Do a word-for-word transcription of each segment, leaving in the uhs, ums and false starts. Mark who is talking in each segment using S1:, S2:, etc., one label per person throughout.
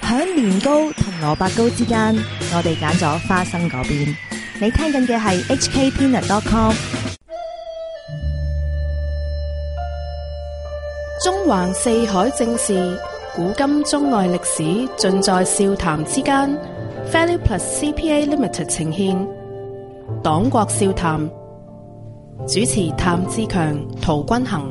S1: 喺年糕同蘿蔔糕之間，我哋揀咗花生嗰邊。你聽緊嘅係 H K Peanut dot com。
S2: 中橫四海正事，古今中外歷史，盡在笑談之間。Value Plus C P A Limited 呈現黨國笑談，主持譚志強、陶君行。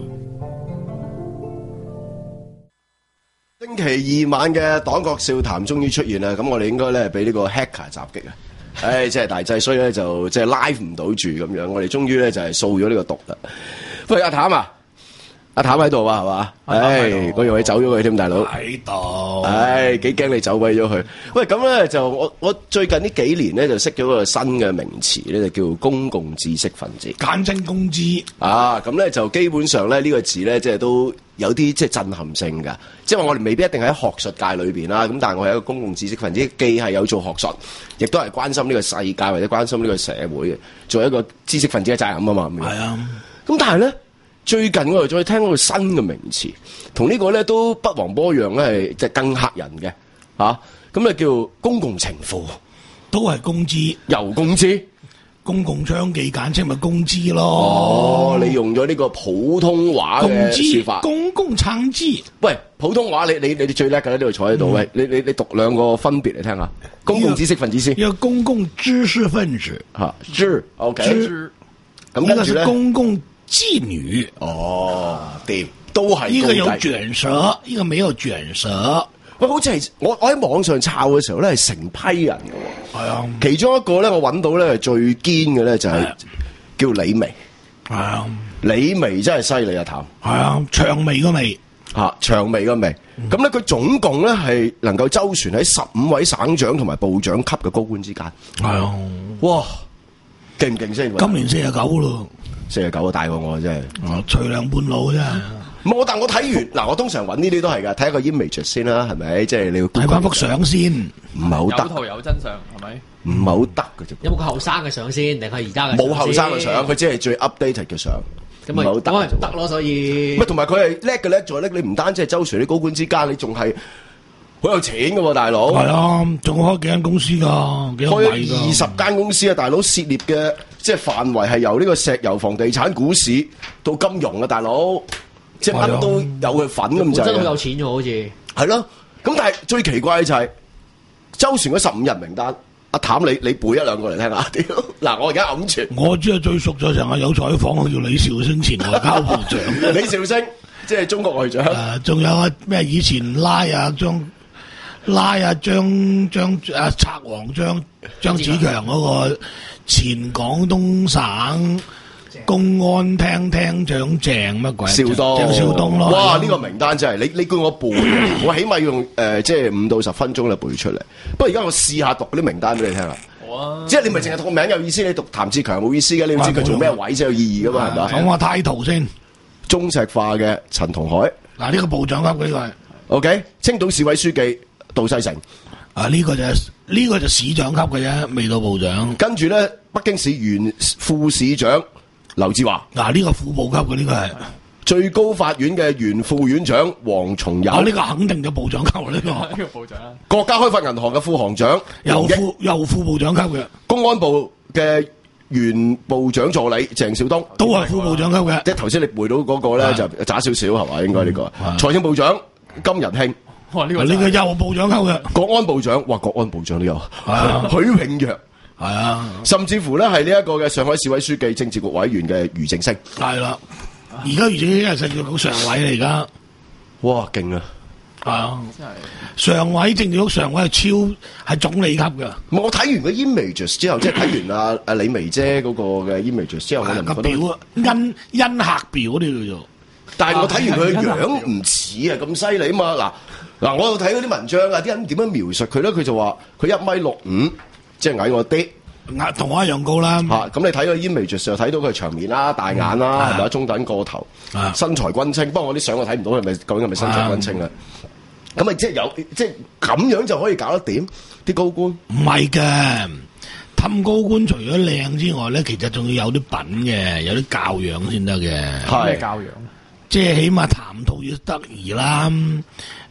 S3: 星期二晚嘅黨國笑談終於出現啦，咁我哋應該咧俾呢個 hacker 襲擊啊！唉，即係大劑，所以咧就即係 live 唔到住咁樣，我哋終於咧就係掃咗呢個毒啦。喂，阿譚啊！阿譚喺度啊，係嘛？唉，我以為你走咗佢添，大佬。
S4: 喺度。
S3: 唉，幾驚你走鬼咗佢。喂，咁咧就我我最近呢幾年咧就識咗個新嘅名詞咧，就叫公共知識分子，
S4: 簡稱公知。
S3: 啊，咁咧就基本上咧呢個字咧即係都有啲即係震撼性㗎。即係話我哋未必一定喺學術界裏邊啦，咁但係我係一個公共知識分子，既係有做學術，亦都係關心呢個世界或者關心呢個社會嘅，做一個知識分子嘅責任啊嘛。
S4: 係啊。咁
S3: 但係咧。最近我又再聽到個新嘅名詞，同呢個咧都不遑多讓咧，係即係更嚇人嘅嚇。咁啊叫公共情婦，
S4: 都係公知，
S3: 又公知，
S4: 公共娼妓簡稱咪公知咯。
S3: 哦，你用咗呢個普通話嘅説法，
S4: 公共娼妓。
S3: 喂，普通話你你你哋最叻㗎啦，呢度坐喺度。喂，你你你讀兩個分別嚟聽下。公共知識分子先，
S4: 一個公共知識分子
S3: 嚇，知 OK，
S4: 知
S3: 咁跟住咧，
S4: 公共妓女。
S3: 哦，掂，都係
S4: 一個有捲舌，一個沒有捲舌。
S3: 喂，好似係我我喺網上抄嘅時候咧，係成批人嘅。
S4: 係啊，
S3: 其中一個咧，我揾到咧係最堅嘅咧，就係叫李眉。
S4: 係啊，
S3: 李眉真係犀利啊！譚
S4: 係啊，長眉個眉
S3: 嚇，長眉個眉。咁咧，佢總共咧係能夠周旋喺十五位省長同埋部長級嘅高官之間。
S4: 係啊，
S3: 哇，勁唔勁先？
S4: 今年四十九咯。
S3: 四十九個大過我真係，
S4: 哦，徐娘半老啫。
S3: 唔係我，但我睇完嗱，我通常揾呢啲都係㗎，睇一個 image 先啦，係咪？即係你要
S4: 睇翻幅相先，
S3: 唔係好得。
S5: 有圖有真相係咪？
S3: 唔係好得嘅啫。
S6: 有冇個後生嘅相先，定係而家嘅？
S3: 冇後生嘅相，佢只係最 updated 嘅相。
S6: 咁咪好得，咁咪唔得咯。所以，
S3: 乜同埋佢係叻嘅叻在咧，你唔單止係周旋啲高官之間，你仲係好有錢㗎喎，大佬。
S4: 係啊，仲開幾間公司㗎，幾
S3: 開二十間公司啊，大佬涉獵嘅。即係範圍係由呢個石油、房地產、股市到金融啊，大佬，即係乜都有佢份咁滯。
S6: 真係好有錢㗎，好似
S3: 係咯。咁但係最奇怪就係、是、周旋嗰十五人名單，阿譚你你背一兩個嚟聽下。屌，嗱我而家揞住。
S4: 我知係最熟就成日有採訪，佢叫李兆星前外交部長。
S3: 李兆星即係中國外長。
S4: 誒，仲有啊咩？以前拉啊張拉啊張張啊賊王張張子強嗰個。前廣東省公安廳廳長鄭乜鬼？
S3: 邵東，
S4: 鄭少東咯。
S3: 哇！呢、這個名單真係你你叫我背，我起碼要用誒、呃、即係五到十分鐘嚟背出嚟。不過而家我試下讀嗰啲名單俾你聽啦。
S5: 好啊！
S3: 即係你咪淨係讀個名有意思，你讀譚志強冇意思嘅，你要知佢做咩位先有意義噶嘛？係咪？
S4: 講下態度先。
S3: 中石化嘅陳同海。
S4: 嗱，呢個部長級呢個係。
S3: O K，青島市委書記杜世成。
S4: 啊！呢、這個就係、是、呢、這個就市長級嘅啫，未到部長。
S3: 跟住咧，北京市原副市長劉志華。
S4: 嗱、啊，呢、這個副部級嘅呢、這個係
S3: 最高法院嘅原副院長黃松友。
S4: 啊，呢、這個肯定就部長級呢、這個。呢
S5: 個部長。
S3: 國家開發銀行嘅副行長。
S4: 又副又副部長級嘅。
S3: 公安部嘅原部長助理鄭少東。
S4: 都係副部長級嘅。
S3: 即係頭先你背到嗰個咧，就渣少少係嘛？應該呢、這個。財政部長金仁慶。
S5: 哇！呢、這個
S4: 呢、這個又部長級嘅
S3: 國安部長，哇！國安部長都有，啊、許永若
S4: 係啊，
S3: 甚至乎咧係呢一個嘅上海市委書記、政治局委員嘅余正聲，
S4: 係啦。而家余正聲係政治局常委嚟，而家
S3: 哇勁啊！
S4: 啊，常委政治局常委係超係總理級嘅。
S3: 我睇完個 images 之後，即係睇完阿阿李眉姐嗰個嘅 images 之後，我就唔覺得
S4: 表啊，恩恩客表呢叫做。
S3: 但係我睇完佢嘅樣唔似啊咁犀利啊嘛嗱。嗱，我有睇嗰啲文章啊，啲人點樣描述佢咧？佢就話佢一米六五，即係矮我啲，
S4: 矮同我一樣高啦。
S3: 嚇，咁你睇個 image 就睇到佢長面啦、大眼啦，係咪啊？中等個頭，身材均稱。不過我啲相我睇唔到係咪究竟係咪身材均稱啊？咁咪即係有，即係咁樣就可以搞得掂啲高官？
S4: 唔係嘅，氹高官除咗靚之外咧，其實仲要有啲品嘅，有啲教養先得嘅。
S3: 係
S5: 咩教養？
S4: 即係起碼談吐要得宜啦。誒、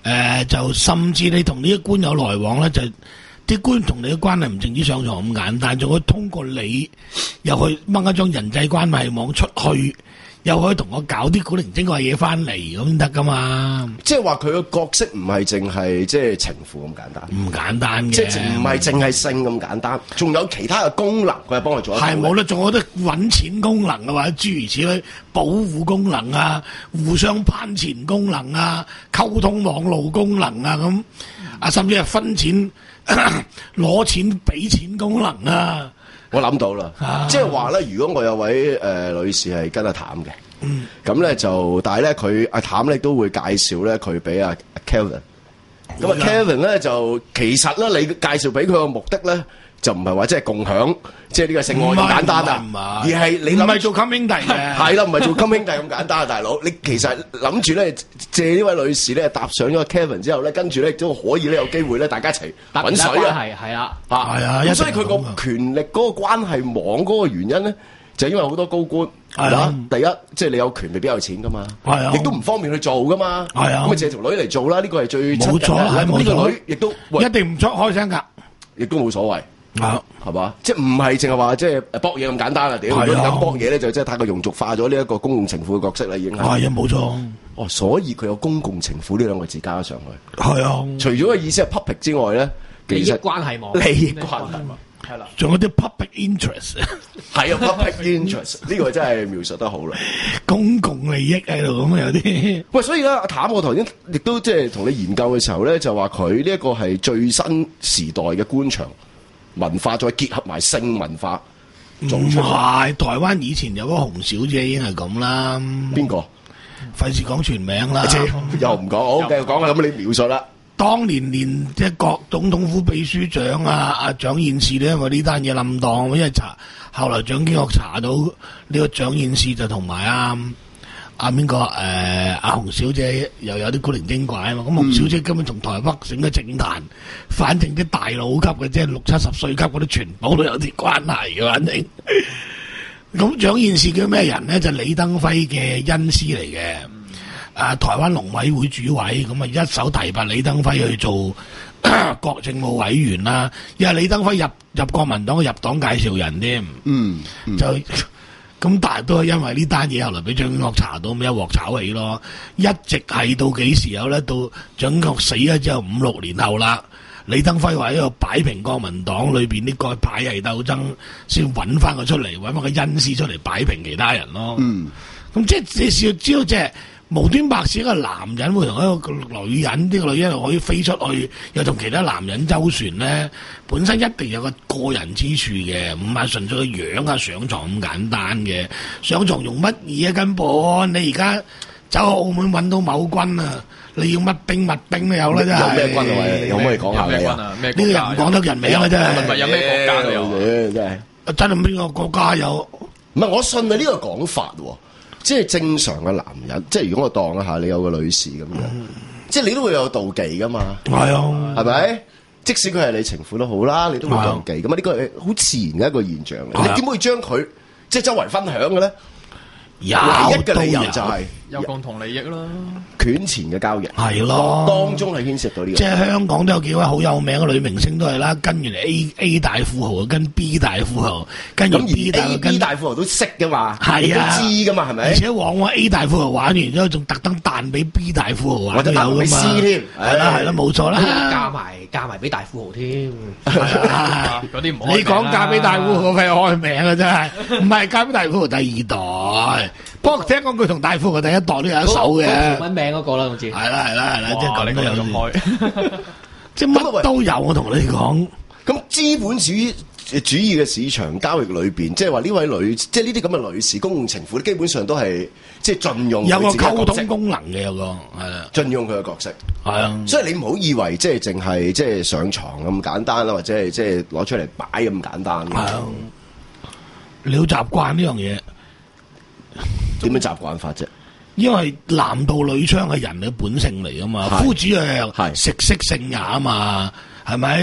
S4: 呃、就甚至你同呢啲官有來往咧，就啲官同你嘅關係唔淨止上床咁簡單，仲可以通過你又去掹一張人際關係網出去。又可以同我搞啲古靈精怪嘢翻嚟咁得噶嘛？
S3: 即係話佢個角色唔係淨係即係情婦咁簡單，
S4: 唔簡單嘅，
S3: 即係唔係淨係性咁簡單，仲有其他嘅功能，佢係幫佢做得到。
S4: 係冇啦，仲有啲揾錢功能啊，或者諸如此類，保護功能啊，互相攀錢功能啊，溝通網路功能啊咁啊，甚至係分錢攞錢俾錢功能啊。
S3: 我諗到啦，啊、即係話咧，如果我有位誒、呃、女士係跟阿譚嘅，咁咧、嗯、就，但係咧佢阿譚咧都會介紹咧佢俾阿 Kevin，咁啊 Kevin 咧就其實咧你介紹俾佢嘅目的咧就唔係話即係共享，即係呢個性愛咁簡單啊，而係你諗
S4: 唔係做襟兄弟嘅，
S3: 係啦，唔係做襟兄弟咁簡單啊，大佬，你其實諗住咧借呢位女士咧搭上咗 Kevin 之後咧，跟住咧都可以咧有機會咧大家一齊滾水啊，
S6: 係係啦，
S3: 啊
S4: 係啊，
S3: 咁所以佢個權力嗰個關係網嗰個原因咧，就因為好多高官係嘛，第一即係你有權未必有錢噶嘛，係啊，亦都唔方便去做噶嘛，係啊，咁啊借條女嚟做啦，呢個係最
S4: 冇錯啦，
S3: 呢個女亦都
S4: 一定唔出開聲㗎，
S3: 亦都冇所謂。
S4: 啊，
S3: 係嘛？即係唔係淨係話即係搏嘢咁簡單啊？屌，如果咁搏嘢咧，就即係太過庸俗化咗呢一個公共情婦嘅角色啦，已經係。係啊，冇錯。哦，所以佢有公共情婦呢兩個字加上去。係啊。除咗個意思係 puppet 之外咧，
S6: 利益關係網。
S3: 利益關係網。係啦。
S4: 仲有啲 puppet interest。
S3: 係啊 ，puppet interest 呢個真係描述得好啦。
S4: 公共利益喺度咁有啲。喂，
S3: 所以咧，阿譚我頭先亦都即係同你研究嘅時候咧，就話佢呢一個係最新時代嘅官場文化，再結合埋性文化，
S4: 唔係台灣以前有個洪小姐已經係咁啦。邊個？費事講全名啦，
S3: 又唔講，好繼續講下咁你描述啦。
S4: 當年連即係國總統府秘書長啊，阿蔣彥士咧，因為呢單嘢冧檔，因為查後來蔣經國查到呢個蔣彥士就同埋啊。阿邊個誒阿洪小姐又有啲古靈精怪咯，咁洪小姐根本從台北整個政壇，反正啲大佬級嘅，即係六七十歲級嗰啲，全部都有啲關係嘅，反正。咁蔣彥士叫咩人咧？就李登輝嘅恩師嚟嘅，啊台灣農委會主委，咁啊一手提拔李登輝去做國政務委員啦，因為李登輝入入國民黨嘅入黨介紹人添，嗯，嗯就。咁但係都係因為呢單嘢，後來俾蔣經國查到，咪一鑊炒起咯。一直係到幾時有咧？到蔣經國死咗之後五六年後啦，李登輝話喺度擺平國民黨裏邊呢個派系鬥爭，先揾翻佢出嚟，揾翻個恩師出嚟擺平其他人咯。嗯，咁即係你要知道，即係無端白事一個男人會同一個女人，呢個女人又可以飛出去，又同其他男人周旋咧，本身一定有個個人之處嘅，唔係純粹個樣啊上床咁簡單嘅。上床用乜嘢啊？根本你而家走去澳門揾到某軍啊，你要乜兵乜兵都有啦，真係。有咩軍啊？喂，可唔可以講下你啊？呢個人唔講得人名啊，真係。
S3: 係有咩國家都有，真係。
S4: 真係邊個國家有？
S3: 唔係我信你呢個講法喎。即係正常嘅男人，即係如果我當一下你有個女士咁樣，嗯、即係你都會有妒忌噶嘛？係啊，係咪？即使佢係你情婦都好啦，你都會妒忌咁啊！呢個係好自然嘅一個現象嚟。啊、你點會將佢即係周圍分享嘅咧？有唯一嘅理由就係、是、
S5: 有共同利益啦，
S3: 權錢嘅交易
S4: 係咯，
S3: 當中係牽涉到呢個。
S4: 即係香港都有幾位好有名嘅女明星都係啦，跟住嚟 A A 大富豪，跟 B 大富豪，跟住 B 大
S3: A B 大富豪都識噶嘛，
S4: 係啊，
S3: 都知噶嘛，係咪？
S4: 而且往往 A 大富豪玩完之後，仲特登彈俾 B 大富豪玩都有噶嘛，
S3: 添
S4: 係啦係啦，冇錯啦，
S6: 加埋加埋俾大富豪添，
S5: 嗰啲唔好。
S4: 你講嫁俾大富豪係開名啊，真係唔係嫁俾大富豪第二代。不過聽講佢同大富豪第一代都有一手嘅，
S6: 揾名嗰個啦，好似
S4: 係啦係啦係啦，即係咁都有
S5: 咁開，
S4: 即係乜都有。我同你講，
S3: 咁資本主義主義嘅市場交易裏邊，即係話呢位女，即係呢啲咁嘅女士公共情婦，基本上都係即係盡用
S4: 有個溝通功能嘅，有個係啦，
S3: 盡用佢嘅角色係啊。
S4: 的
S3: 所以你唔好以為即係淨係即係上床咁簡單啦，或者係即係攞出嚟擺咁簡單。係啊，
S4: 你好習慣呢樣嘢。
S3: 點樣習慣法啫？
S4: 因為男盜女娼係人嘅本性嚟噶嘛，夫子啊食色性也啊嘛，係咪？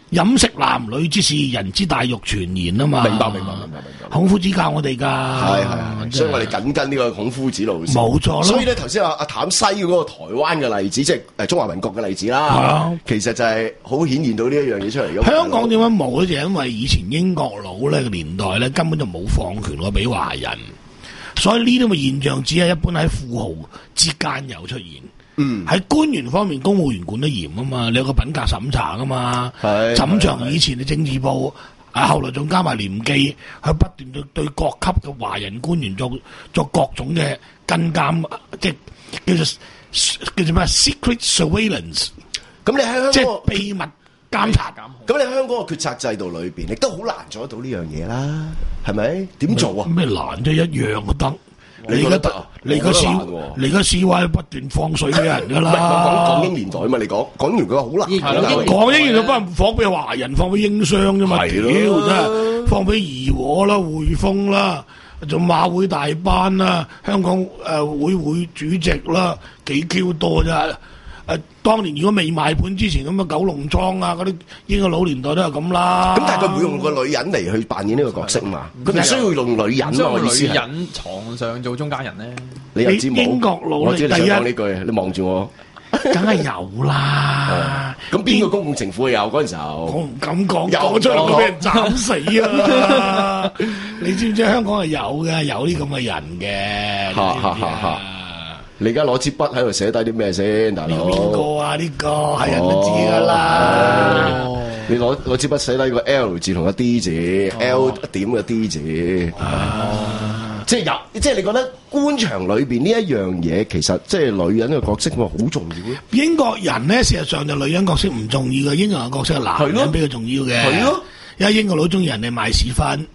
S4: 飲食男女之事，人之大欲全言啊嘛。
S3: 明白明白明白明白。
S4: 孔夫子教我哋㗎，
S3: 係係係，所以我哋緊跟呢個孔夫子路線。
S4: 冇錯咯。
S3: 所以咧，頭先阿阿譚西嗰個台灣嘅例子，即係誒中華民國嘅例子啦。
S4: 啊
S3: 其實就係好顯現到呢一樣嘢出嚟。
S4: 香港點解冇咧？就因為以前英國佬咧個年代咧，根本就冇放權過俾華人，所以呢啲嘅現象只係一般喺富豪之間有出現。
S3: 嗯，
S4: 喺官員方面，公務員管得嚴啊嘛，你有個品格審查噶嘛。
S3: 係
S4: 沈長以前嘅政治部，啊後來仲加埋廉記，佢不斷對對各級嘅華人官員作作各種嘅跟監，即係叫做叫做咩 secret surveillance。
S3: 咁你喺香港
S4: 即係秘密監察。
S3: 咁你喺香港嘅決策制度裏邊，亦都好難做得到呢樣嘢啦，係咪？點做啊？
S4: 咩難啫？一樣都得。你而家你而家 C 你而家 C Y 不斷放水俾人噶啦。
S3: 講港英年代啊嘛，你講講完佢話好難。
S4: 港英年代幫人放俾華人，放俾英商啫嘛。屌真係放俾怡和啦、匯豐啦，仲馬會大班啦，香港誒、呃、會會主席啦，幾 Q 多啫。誒、呃，當年如果未賣盤之前咁嘅九龍莊啊，嗰啲英國老年代都係咁啦。
S3: 咁但係佢唔會用個女人嚟去扮演呢個角色嘛？佢唔需要用女人嘛？我意思係
S5: 女人床上做中間人咧。
S3: 你又知冇？
S4: 英國佬
S3: 我知你想
S4: 第一
S3: 講呢句，你望住我。
S4: 梗係有啦。
S3: 咁邊個公共政府有嗰陣時候？
S4: 我唔敢講，
S3: 有
S4: 講出嚟會俾人斬死啊！你知唔知香港係有嘅，有啲咁嘅人嘅。
S3: 哈哈哈哈你而家攞支筆喺度寫低啲咩先，大佬？
S4: 邊個啊？呢個係人都知㗎啦。
S3: 你攞攞支筆寫低個 L 字同個 D 字 ，L 點嘅 D 字。即係有，即係你覺得官場裏邊呢一樣嘢，其實即係女人嘅角色，咪好重要咧？
S4: 英國人咧，事實上就女人角色唔重要嘅，英國人角色係男人比較重要嘅。係咯，因為英國佬中意人哋賣屎忽。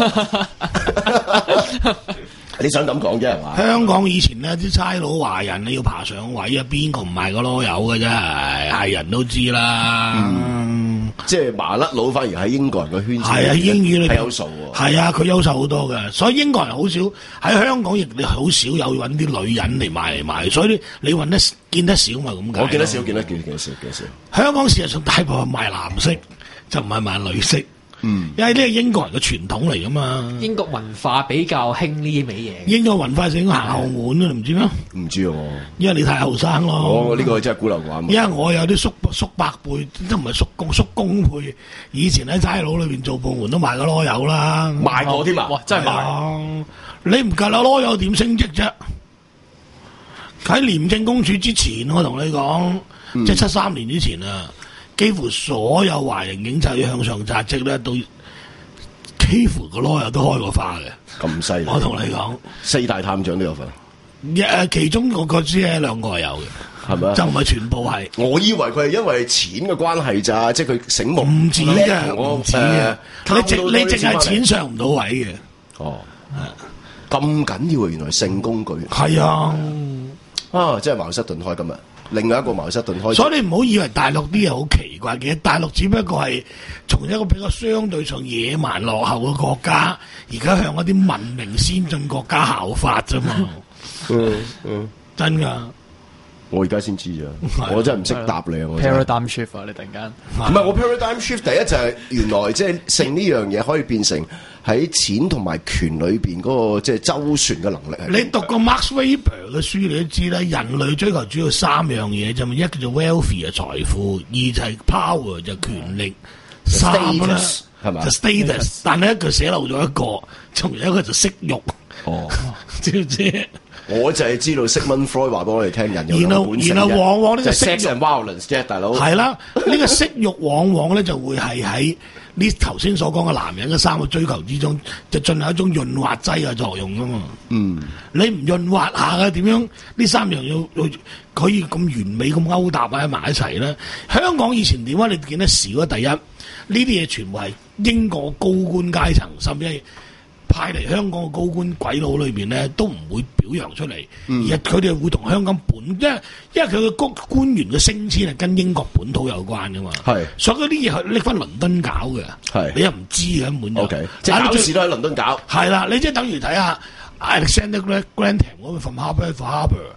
S3: 你想咁講啫係嘛？
S4: 香港以前呢啲差佬華人你要爬上位啊，邊個唔賣個籮柚嘅啫？係人都知啦。嗯，
S3: 即係麻甩佬反而喺英國人嘅圈子
S4: 係啊，英語裏邊
S3: 係有數喎。
S4: 係啊，佢優秀好多嘅，所以英國人好少喺香港亦你好少有揾啲女人嚟賣嚟賣，所以你你揾得見得少咪咁解。
S3: 我見得少，見得見見得少，見得少。
S4: 香港事實上大部分賣男色，就唔係賣女色。嗯，因為呢係英國人嘅傳統嚟噶嘛。
S6: 英國文化比較興呢啲味嘢。
S4: 英國文化就應該行後門啊，你唔知咩？
S3: 唔知啊，
S4: 因為你太後生咯。
S3: 我呢個真係孤陋寡聞。
S4: 因為我有啲叔叔伯輩，都唔係叔公叔公輩，以前喺差佬裏邊做部門都賣過籮柚啦，
S3: 賣過添啊！
S5: 哇，真係賣！
S4: 你唔夠啦，籮柚點升職啫？喺廉政公署之前，我同你講，嗯、即係七三年之前啊。幾乎所有華人警察要向上扎職咧，都幾乎個籮柚都開過花嘅。
S3: 咁犀利！我
S4: 同你講，
S3: 四大探長都有份。
S4: 誒，其中我覺知係兩個係有嘅，係咪？就唔係全部係。
S3: 我以為佢係因為錢嘅關係咋，即係佢醒目。唔
S4: 止嘅，唔止嘅。你淨你淨係錢上唔到位嘅。
S3: 哦，咁緊要啊！原來性工具。
S4: 係啊，
S3: 啊，真係茅塞頓開今日。另外一個茅塞頓開，
S4: 所以你唔好以為大陸啲嘢好奇怪嘅，大陸只不過係從一個比較相對上野蠻落後嘅國家，而家向一啲文明先進國家效法啫嘛。嗯嗯，真噶。
S3: 我而家先知咋，我真係唔識答你啊！我
S5: paradigm shift 啊，你突然間
S3: 唔係我 paradigm shift，第一就係原來即係性呢樣嘢可以變成喺錢同埋權裏邊嗰個即係周旋嘅能力。
S4: 你讀過 Max Weber 嘅書，你都知啦。人類追求主要三樣嘢就咪一叫做 wealthy 嘅財富，二就係 power 就權力，三啦係嘛？就 status，但係一句寫漏咗一個，仲有一個就色慾。哦，知唔知？
S3: 我就係知道 Sigmund Freud 話俾我哋聽，人有兩個本性嘅，
S4: 然後然後往往呢個
S3: 色慾 sex and violence 啫，大佬。
S4: 係啦，呢個色慾往往咧就會係喺呢頭先所講嘅男人嘅三個追求之中，就進行一種潤滑劑嘅作用噶嘛。嗯，你唔潤滑下嘅點樣？呢三樣要要可以咁完美咁勾搭喺埋一齊咧？香港以前點解你見得少啊？第一，呢啲嘢全部係英國高官階層，甚至係派嚟香港嘅高官鬼佬裏邊咧，都唔會表揚出嚟，嗯、而係佢哋會同香港本，因為因為佢嘅官官員嘅升遷係跟英國本土有關噶嘛，係，所以嗰啲嘢係拎翻倫敦搞嘅，係，你又唔知嘅根本就， okay，即係考試都喺倫敦搞，係啦，你即係等於睇下 Alexander Graham 嗰個 From Harper to Harper，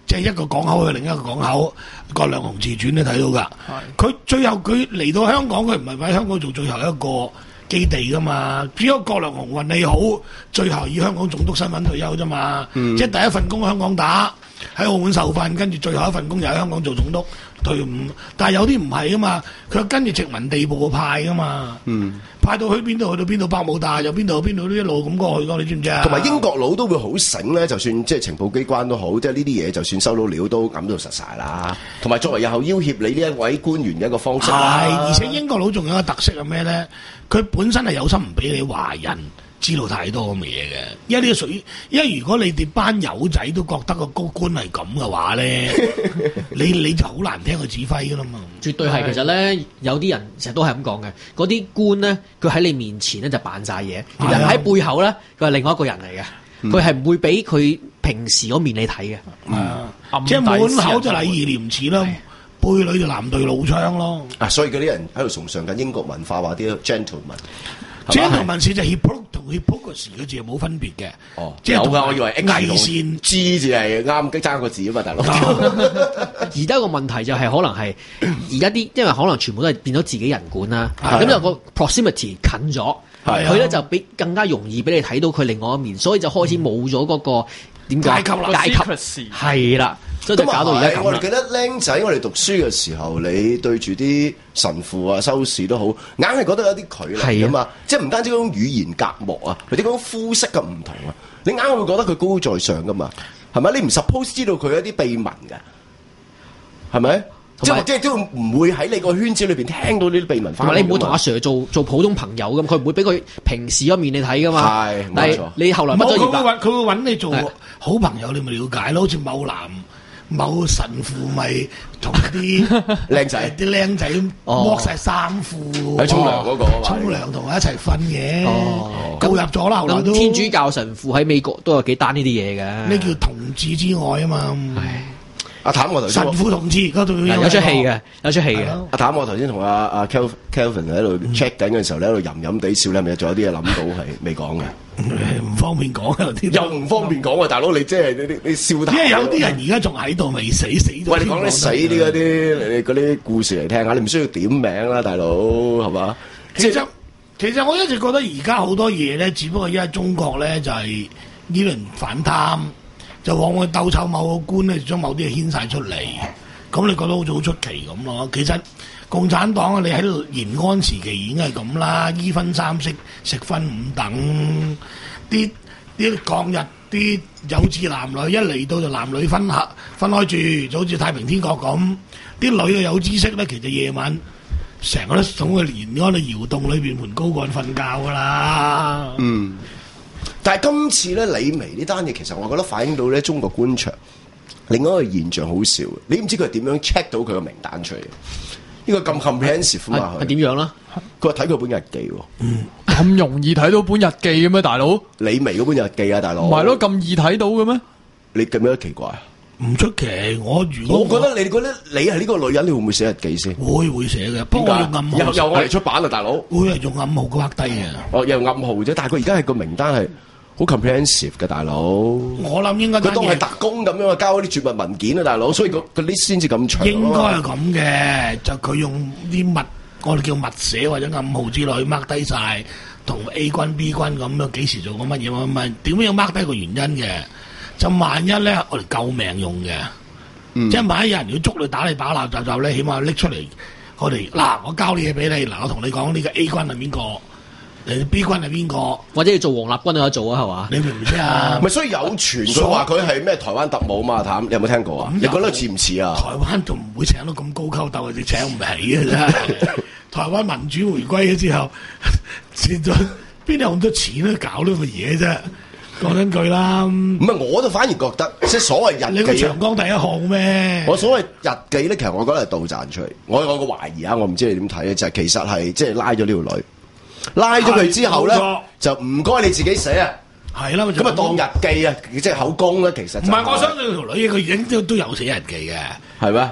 S4: 即係一個港口去另一個港口，葛量洪自傳你睇到㗎。佢最後佢嚟到香港，佢唔係喺香港做最後一個基地噶嘛，只有葛量洪運氣好，最後以香港總督身份退休啫嘛。嗯、即係第一份工喺香港打，喺澳門受訓，跟住最後一份工又喺香港做總督退伍。但係有啲唔係噶嘛，佢跟住殖民地部派噶嘛。嗯，派到去邊度去到邊度，百慕大又邊度邊度都一路咁過去噶，你知唔知啊？
S3: 同埋英國佬都會好醒咧，就算即係情報機關都好，即係呢啲嘢就算收到料都揞到實晒啦。同埋作為日後要挾你呢一位官員嘅一個方式啦。
S4: 係，而且英國佬仲有一個特色係咩咧？佢本身係有心唔俾你華人知道太多咁嘅嘢嘅，因為呢個屬於，因為如果你哋班友仔都覺得個高官係咁嘅話咧，你你就好難聽佢指揮噶啦嘛。
S6: 絕對係，其實咧有啲人成日都係咁講嘅，嗰啲官咧佢喺你面前咧就扮晒嘢，其實喺背後咧佢係另外一個人嚟嘅，佢係唔會俾佢平時嗰面你睇嘅。
S4: 嗯嗯、即係滿口就禮義廉恥啦。背裏就藍隊老槍咯，
S3: 啊！所以嗰啲人喺度崇尚緊英國文化，話啲 gentleman，gentleman
S4: 似就 hypocrisy 同 hypocrisy 嘅字係冇分別嘅。哦，即係
S3: 有㗎，我以為偽
S4: 善
S3: 知字係啱，爭個字啊嘛，大佬。
S6: 而家個問題就係可能係而家啲，因為可能全部都係變咗自己人管啦，咁有個 proximity 近咗，佢咧就比更加容易俾你睇到佢另外一面，所以就開始冇咗嗰個點解
S4: 階級啦，
S6: 階級係啦。所以就搞到而家咁啦。
S3: 我哋記得僆仔，我哋讀書嘅時候，你對住啲神父啊、修士都好，硬係覺得有啲距離噶嘛。啊、即係唔單止嗰種語言隔膜啊，或者嗰種膚色嘅唔同啊，你硬係會覺得佢高高在上噶嘛？係咪？你唔 suppose 知道佢有啲秘聞嘅，係咪？即係即係都唔會喺你個圈子裏邊聽到呢啲秘聞。
S6: 同埋你唔會同阿 Sir 做做普通朋友咁，佢唔會俾佢平時嗰面你睇噶嘛。係，但係你後來乜都
S4: 佢會揾佢會揾你做好朋友，你咪了解咯。好似某男。某神父咪同啲
S3: 靚仔，
S4: 啲靚仔剝晒衫褲
S3: 喺沖涼嗰個，
S4: 沖涼同佢一齊瞓嘅，告入咗啦。後來都
S6: 天主教神父喺美國都有幾單呢啲嘢嘅，
S4: 呢叫同志之愛啊嘛。
S3: 阿譚我頭先
S4: 神父同志嗰度
S6: 有出戲嘅，有出戲嘅。
S3: 阿譚我頭先同阿阿 Kelvin 喺度 check 緊嘅時候咧，喺度吟吟地笑咧，咪仲有啲嘢諗到係未講嘅。
S4: 唔方便講啊！啲
S3: 又唔方便講啊！大佬你即係你你你笑談，
S4: 因為有啲人而家仲喺度未死死咗。
S3: 喂，你講啲死啲嗰啲你嗰啲故事嚟聽下，你唔需要點名啦，大佬係嘛？
S4: 其實其實我一直覺得而家好多嘢咧，只不過因為中國咧就係呢輪反貪，就往往鬥臭某個官咧，將某啲嘢牽晒出嚟。咁你覺得好似好出奇咁咯？其實共產黨啊，你喺延安時期已經係咁啦，衣分三色，食分五等，啲啲抗日啲有志男女一嚟到就男女分合分開住，就好似太平天國咁。啲女嘅有知識咧，其實夜晚成個都送去延安嘅窑洞裏邊盤高幹瞓覺噶啦。
S3: 嗯，但係今次咧李薇呢單嘢，其實我覺得反映到咧中國官場另外一個現象好笑，你唔知佢係點樣 check 到佢個名單出嚟？呢個咁 comprehensive 嘛，
S6: 係點樣啦？
S3: 佢話睇佢本日記喎，
S5: 嗯，咁容易睇到本日記嘅咩，大佬？
S3: 李薇嗰本日記啊，大佬，
S5: 唔係咯，咁易睇到嘅咩？
S3: 你咁樣奇怪啊？
S4: 唔出奇，我如果
S3: 我覺得你覺得你係呢個女人，你會唔會寫日記先？
S4: 會會寫嘅，不過我用暗號，
S3: 又又我嚟出版啊，大佬，
S4: 會係用暗號畫低嘅。
S3: 哦，又用暗號啫，但係佢而家係個名單係好 comprehensive 嘅，大佬。我
S4: 諗應該
S3: 佢當係特工咁樣啊，交嗰啲絕密文件啊，大佬，所以個個 list 先至咁長。
S4: 應該係咁嘅，就佢用啲密，我哋叫密寫或者暗號之類 mark 低晒，同 A 軍 B 軍咁樣幾時做過乜嘢，唔係點樣 mark 低個原因嘅？就萬一咧，我哋救命用嘅。嗯、即係萬一有人要捉你打你把鬧就就咧，起碼拎出嚟，我哋嗱我交啲嘢俾你，嗱我同你講呢個 A 軍係邊個，誒 B 軍係邊個，
S6: 或者要做黃立軍都有得做啊，係嘛？
S4: 你明唔明啊？
S3: 咪所以有傳佢話佢係咩台灣特務嘛？譚，你有冇聽過啊？你覺得似唔似啊？
S4: 台灣仲唔會請到咁高級鬥，你請唔起嘅啫。台灣民主回歸咗之後，變咗邊有咁多錢去搞呢個嘢啫？講真句啦，唔
S3: 係我就反而覺得，即係所謂日記，
S4: 你個長江第一號咩？
S3: 我所謂日記咧，其實我覺得係杜撰出嚟。我有個懷疑啊，我唔知你點睇咧，就係、是、其實係即係拉咗呢條女，拉咗佢之後咧，就唔該你自己寫啊，
S4: 係啦，
S3: 咁啊當日記啊，即係口供咧，其實唔、就、
S4: 係、是。我相信條女佢已經都都有寫日記嘅，
S3: 係咩？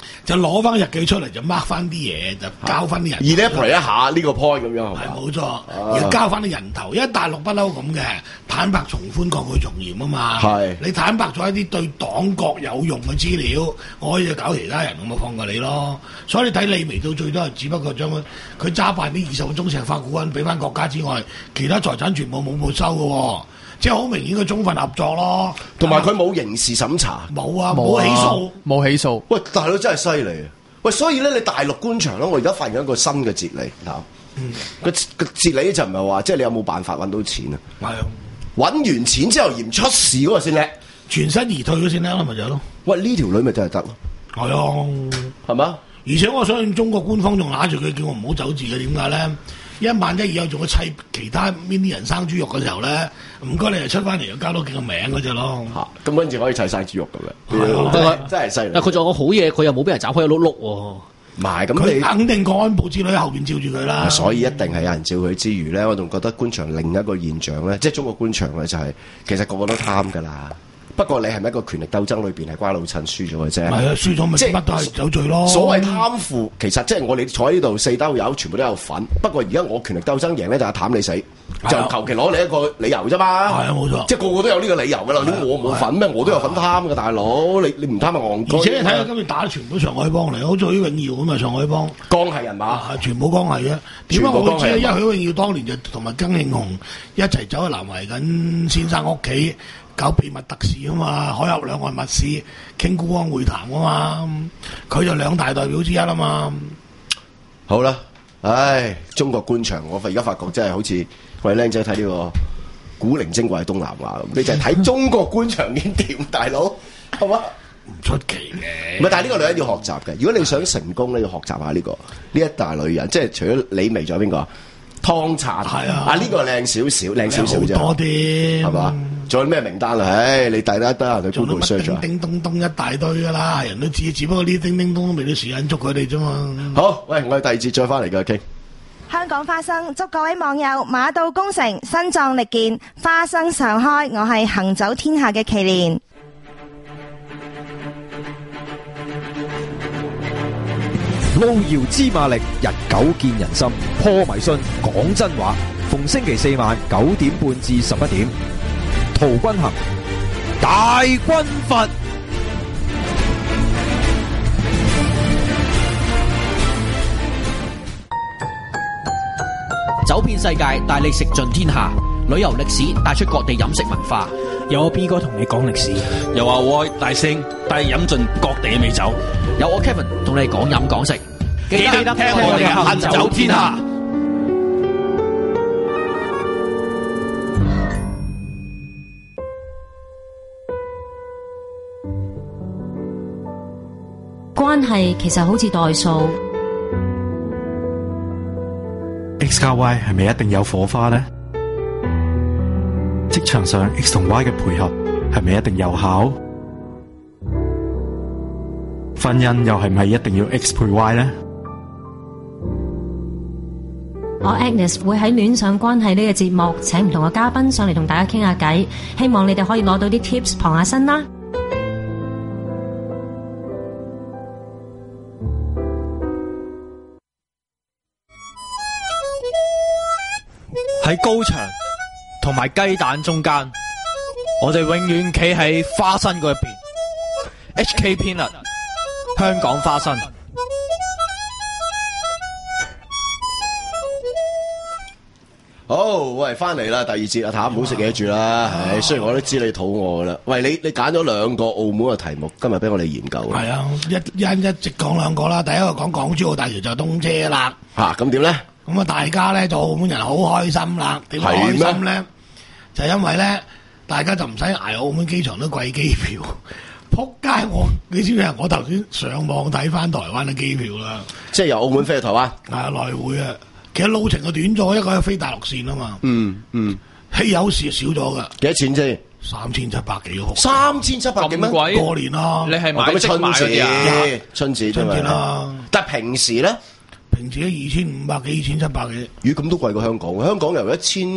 S4: 就攞翻日記出嚟就 mark 翻啲嘢，就交翻啲人。
S3: 而呢 play 一下呢個 point 咁樣係嘛？
S4: 係冇錯，要交翻啲人頭，因為大陸不嬲咁嘅，坦白從寬，抗拒從嚴啊嘛。
S3: 係
S4: 你坦白咗一啲對黨國有用嘅資料，我可以搞其他人，我咪放過你咯。所以你睇李眉到最多係只不過將佢佢揸辦啲二十個中石化股份俾翻國家之外，其他財產全部冇冇收嘅喎。即係好明顯嘅充分合作咯，
S3: 同埋佢冇刑事審查，
S4: 冇啊，冇起訴，
S5: 冇起訴。
S3: 喂，大佬真係犀利啊！喂，所以咧，你大陸官場咧，我而家發現一個新嘅哲理，嗱、嗯，個個哲理就唔係話，即係你有冇辦法揾到錢啊？係啊，揾完錢之後嫌出事嗰個先叻，
S4: 全身而退嗰先叻啦，咪就係咯。
S3: 喂，呢條女咪真係得咯，
S4: 係啊，係
S3: 嘛？
S4: 而且我相信中國官方仲揦住佢，叫我唔好走字嘅，點解咧？一萬一以後仲要砌其他邊啲人生豬肉嘅時候咧，唔該你就出翻嚟，又加多幾個名嗰隻咯。嚇、啊，
S3: 咁跟住可以砌晒豬肉咁樣，真係犀利。
S6: 但佢仲有個好嘢，佢又冇俾人斬開一碌碌喎。
S3: 唔係，咁你
S4: 肯定國安部之類喺後邊照住佢啦。
S3: 所以一定係有人照佢之餘咧，我仲覺得官場另一個現象咧，即係中國官場咧就係、是、其實個個都貪㗎啦。不過你係咪一個權力鬥爭裏邊係瓜老襯輸咗嘅啫？係啊，輸咗咪即係乜都係有罪咯。所謂貪腐，其實即係我哋坐喺呢度四兜友，全部都有份。不過而家我權力鬥爭贏咧，就係貪你死，就求其攞你一個理由啫嘛。係啊，冇錯。即係個個都有呢個理由㗎啦。點我冇份咩？我都有份貪㗎，大佬。你你唔貪咪戇居。
S4: 而且你睇下今日打全部上海幫嚟，好似許永耀咁啊，上海幫
S3: 江係人馬，
S4: 全部江係嘅。點解我會知？因為許永耀當年就同埋曾慶紅一齊走去南懷瑾先生屋企。搞秘密特事啊嘛，海峽兩岸密事，傾孤安會談啊嘛，佢就兩大代表之一啊嘛。
S3: 好啦，唉，中國官場，我而家發覺真係好似我哋僆仔睇呢個古靈精怪東南亞咁，你就係睇中國官場點掂，大佬係嘛？
S4: 唔出奇嘅。唔係，
S3: 但係呢個女人要學習嘅。如果你想成功咧，要學習下呢、呢個呢一大女人，即係除咗李眉，仲有邊個？湯燦係啊，啊呢、呢個靚少少，靚少少啫，
S4: 多啲係嘛？
S3: 仲有咩名單啊？唉，你大家得閒去 Google search 啊！
S4: 叮叮咚咚一大堆噶啦，人都知，只不過呢叮叮咚都未到時間捉佢哋啫嘛。
S3: 好，喂，我哋第二節再翻嚟嘅傾。
S1: 香港花生祝各位網友馬到功成，身壯力健，花生常開。我係行走天下嘅祁連。
S7: 路遙知馬力，日久見人心。破迷信，講真話。逢星期四晚九點半至十一點，陶君行大軍閥。
S6: 走遍世界，帶你食盡天下。旅遊歷史帶出各地飲食文化。
S8: 有我 B 哥同你講歷史，
S9: 又話我大聲帶你飲盡各地嘅美酒。
S6: 有我 Kevin 同你講飲講食。記得聽我哋行走天下。
S10: 關係其實好似代數
S11: ，X 加 Y 係咪一定有火花呢？職場上 X 同 Y 嘅配合係咪一定有效？婚姻又係咪一定要 X 配 Y 呢？
S10: 我 Agnes 會喺戀上關係呢個節目請唔同嘅嘉賓上嚟同大家傾下偈，希望你哋可以攞到啲 tips 傍下身啦。
S8: 喺高牆同埋雞蛋中間，我哋永遠企喺花生嗰一邊。H K Peanut 香港花生。
S3: 好，喂，翻嚟啦，第二節阿譚唔好食嘢住啦。唉，雖然我都知你肚餓噶啦。喂，你你揀咗兩個澳門嘅題目，今日俾我哋研究。
S4: 係啊，一一一直講兩個啦。第一個講港珠澳大橋就通車啦。
S3: 吓，咁點咧？
S4: 咁啊，大家咧就澳門人好開心啦。點解開心咧？就因為咧，大家就唔使捱澳門機場都貴機票。撲街！我你知唔知啊？我頭先上網睇翻台灣嘅機票啦，
S3: 即係由澳門飛去台灣。
S4: 係啊，來回啊。其實路程就短咗，一個係飛大陸線啊嘛。
S3: 嗯嗯，
S4: 稀有時少咗噶。幾
S3: 多錢啫？
S4: 三千七百幾個。
S3: 三千七百幾蚊？
S4: 過年啦。
S8: 你係買
S3: 即春節？春節
S4: 春節啦。
S3: 但係平時咧？
S4: 平時都二千五百幾、二千七百幾。
S3: 咦，咁都貴過香港。香港由一千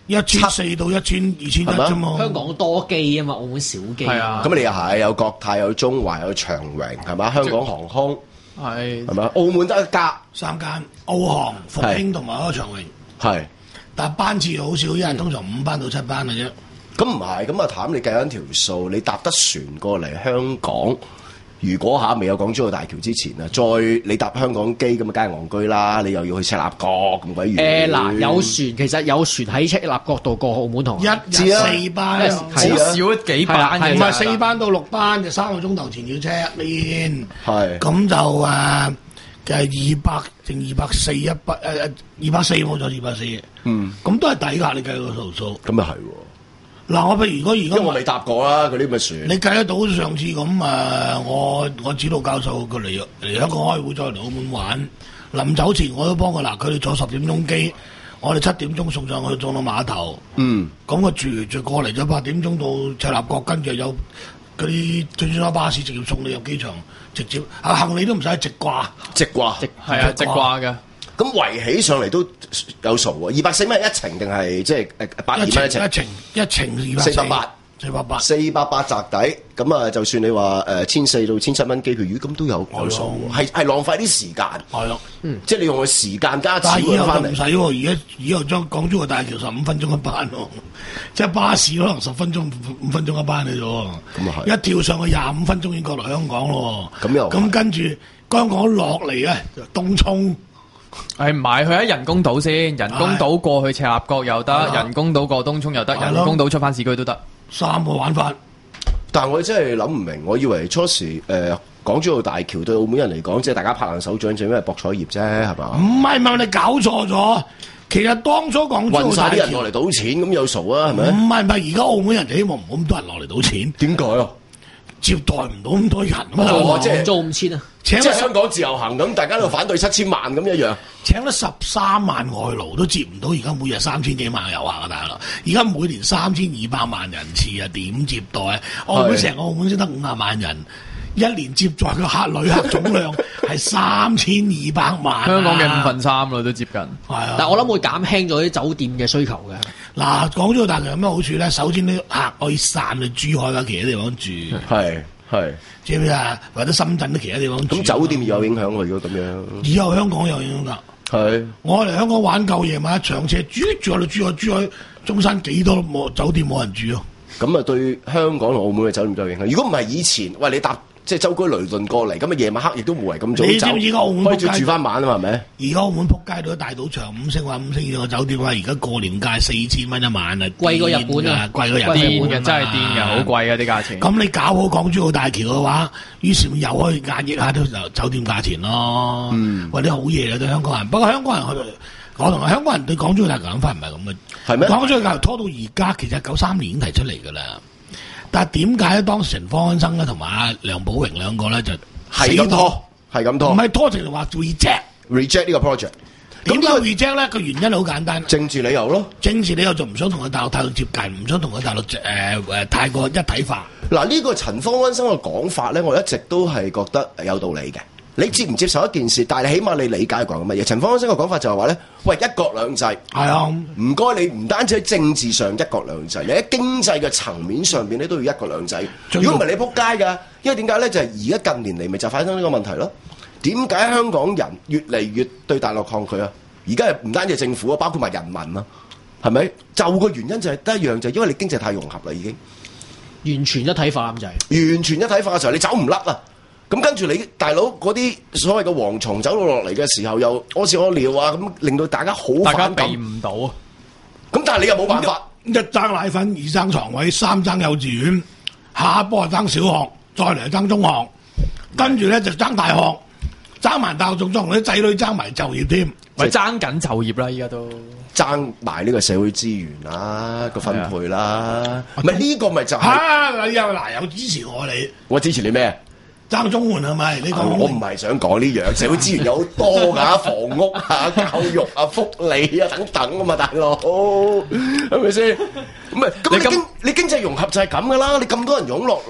S4: 一千四到一千二千一啫嘛。
S6: 香港多機啊嘛，澳門少機。係
S5: 啊，
S3: 咁你又係有國泰、有中華、有長榮，係嘛？香港航空
S5: 係
S3: 係嘛？澳門得一家
S4: 三間，澳航、復興同埋嗰個長榮。
S3: 係，
S4: 但班次好少，一日通常五班到七班嘅啫。
S3: 咁唔係，咁阿譚你計緊條數，你搭得船過嚟香港。如果下未有港珠澳大橋之前啊，再你搭香港機咁啊，梗係戇居啦！你又要去赤鱲角咁鬼遠。
S6: 誒嗱，有船其實有船喺赤鱲角度過澳門同
S4: 一日四班，
S5: 好少幾班，
S4: 唔係四班到六班就三個鐘頭前要 check 面。
S3: 係
S4: 咁就誒嘅二百定二百四一百誒誒二百四冇咗二百四。嗯，咁都係抵㗎，你計個數數。
S3: 咁又係喎。
S4: 嗱，我譬如如果如果
S3: 因為我未搭過啦，嗰啲咁嘅船。
S4: 你計得到上次咁誒、呃，我我指導教授佢嚟嚟香港開會，再嚟澳門玩。臨走前我都幫佢嗱，佢哋坐十點鐘機，我哋七點鐘送上去，送到碼頭。嗯，咁個住就過嚟咗八點鐘到赤鱲角，跟住有嗰啲最專巴士直接送你入機場，直接啊行李都唔使直掛，
S3: 直掛，
S5: 係啊，直掛嘅。
S3: 咁圍起上嚟都有數喎，二百四蚊一程定係即係誒百二蚊一程？
S4: 一程一程二百
S3: 四百八，
S4: 四百八，
S3: 四百八擲底。咁啊，就算你話誒千四到千七蚊機票，如果咁都有有數喎，係係浪費啲時間。係咯，嗯，即係你用個時間加錢換翻嚟。
S4: 唔使喎，而家以後將港珠澳大橋十五分鐘一班喎，即係巴士可能十分鐘五分鐘一班嚟啫。
S3: 咁啊係，
S4: 一跳上去廿五分鐘已經過嚟香港咯。
S3: 咁又
S4: 咁跟住香港落嚟咧，東涌。
S5: 係唔係去喺人工島先？人工島過去赤鱲角又得，人工島過東涌又得，人工島出翻市區都得，
S4: 三個玩法。
S3: 但係我真係諗唔明，我以為初時誒、呃、港珠澳大橋對澳門人嚟講，即係大家拍爛手掌，就因為博彩業啫，係嘛？
S4: 唔係唔係，你搞錯咗。其實當初港珠澳大橋
S3: 運曬啲人落嚟賭錢，咁有數啊，係咪？
S4: 唔係唔係，而家澳門人就希望唔好咁多人落嚟賭錢。
S3: 點解啊？
S4: 接待唔到咁多人啊嘛，
S3: 哦、即係
S6: 做五千啊！
S3: 即係香港自由行咁，大家都反對七千萬咁一樣。
S4: 請咗十三萬外勞都接唔到，而家每日三千幾萬遊客啊，大佬！而家每年三千二百萬人次啊，點接待啊？澳門成個澳門先得五十萬人，一年接載嘅客旅客總量係三千二百萬、啊。
S5: 香港嘅五分三啦，都接近。係
S4: 啊，
S6: 但係我諗會減輕咗啲酒店嘅需求嘅。
S4: 嗱，港珠澳大橋有咩好處咧？首先啲客可以散去珠海或者其他地方住。
S3: 係。係，
S4: 知唔知啊？或者深圳都其他地方住。
S3: 咁酒店有影響喎，如果咁樣。
S4: 以後香港有影響㗎。係。我嚟香港玩夠夜晚上車，住住喺度珠海，珠海中山幾多冇酒店冇人住咯。
S3: 咁啊，對香港同澳門嘅酒店都有影響。如果唔係以前，喂你搭即係舟車勞頓過嚟，咁啊夜晚黑亦都無謂咁早走。
S4: 你知唔知澳門
S3: 可以住翻晚啊嘛？係咪？
S4: 而家澳門撲街到大賭場五星或五星以上嘅酒店啊，而家過年價四千蚊一晚啊，
S6: 貴過日本啊，
S4: 貴過日本
S5: 癲嘅，真係癲嘅，好貴啊啲價錢。
S4: 咁你搞好港珠澳大橋嘅話，於是又可以壓抑下啲酒店價錢咯。嗯，或者好嘢啊對香港人。不過香港人去，我同香港人對港珠澳大橋諗法唔係咁嘅。係咩？港珠澳大橋拖到而家，其實九三年已經提出嚟㗎啦。但係點解咧？當時方安生咧同埋阿梁寶榮兩個咧就
S3: 係咁拖，係咁拖，
S4: 唔係拖成話 reject
S3: reject 呢個 project。
S4: 點解 reject 咧？個原因好簡單，
S3: 政治理由咯。政
S4: 治理由就唔想同佢大陸太過接近，唔想同佢大陸誒誒太過一體化。
S3: 嗱，呢個陳方安生嘅講法咧，我一直都係覺得有道理嘅。你接唔接受一件事？但係起碼你理解講乜嘢？陳方安生嘅講法就係話咧，喂，一國兩制係
S4: 啊，
S3: 唔該你唔單止喺政治上一國兩制，你喺經濟嘅層面上邊咧都要一國兩制。如果唔係你撲街㗎，因為點解咧？就係而家近年嚟咪就發生呢個問題咯。點解香港人越嚟越對大陸抗拒啊？而家係唔單止係政府啊，包括埋人民啊，係咪？就個原因就係得一樣，就係因為你經濟太融合啦，已經
S6: 完全一體化咁就係。
S3: 完全一體化嘅時候，你走唔甩啊！咁跟住你大佬嗰啲所謂嘅蝗蟲走到落嚟嘅時候，又屙屎屙尿啊，咁令到大家好反感，大家避唔到啊！咁但係你又冇辦法，
S4: 一爭奶粉，二爭床位，三爭幼稚園，下一波係爭小學，再嚟係爭中學，跟住咧就爭大學，爭埋大學仲同啲仔女爭埋就業添，
S5: 咪爭緊就業啦！依家都
S3: 爭埋呢個社會資源啦，個分配啦，唔係呢個咪就係
S4: 嚇你又嗱有支持我你，
S3: 我支持你咩？
S4: 爭綜援係咪？你講、啊、
S3: 我唔係想講呢樣，社會資源有好多㗎，房屋啊、教育啊、福利啊等等啊嘛，大佬係咪先？咁啊，咁你經你經濟融合就係咁㗎啦，你咁多人湧落嚟，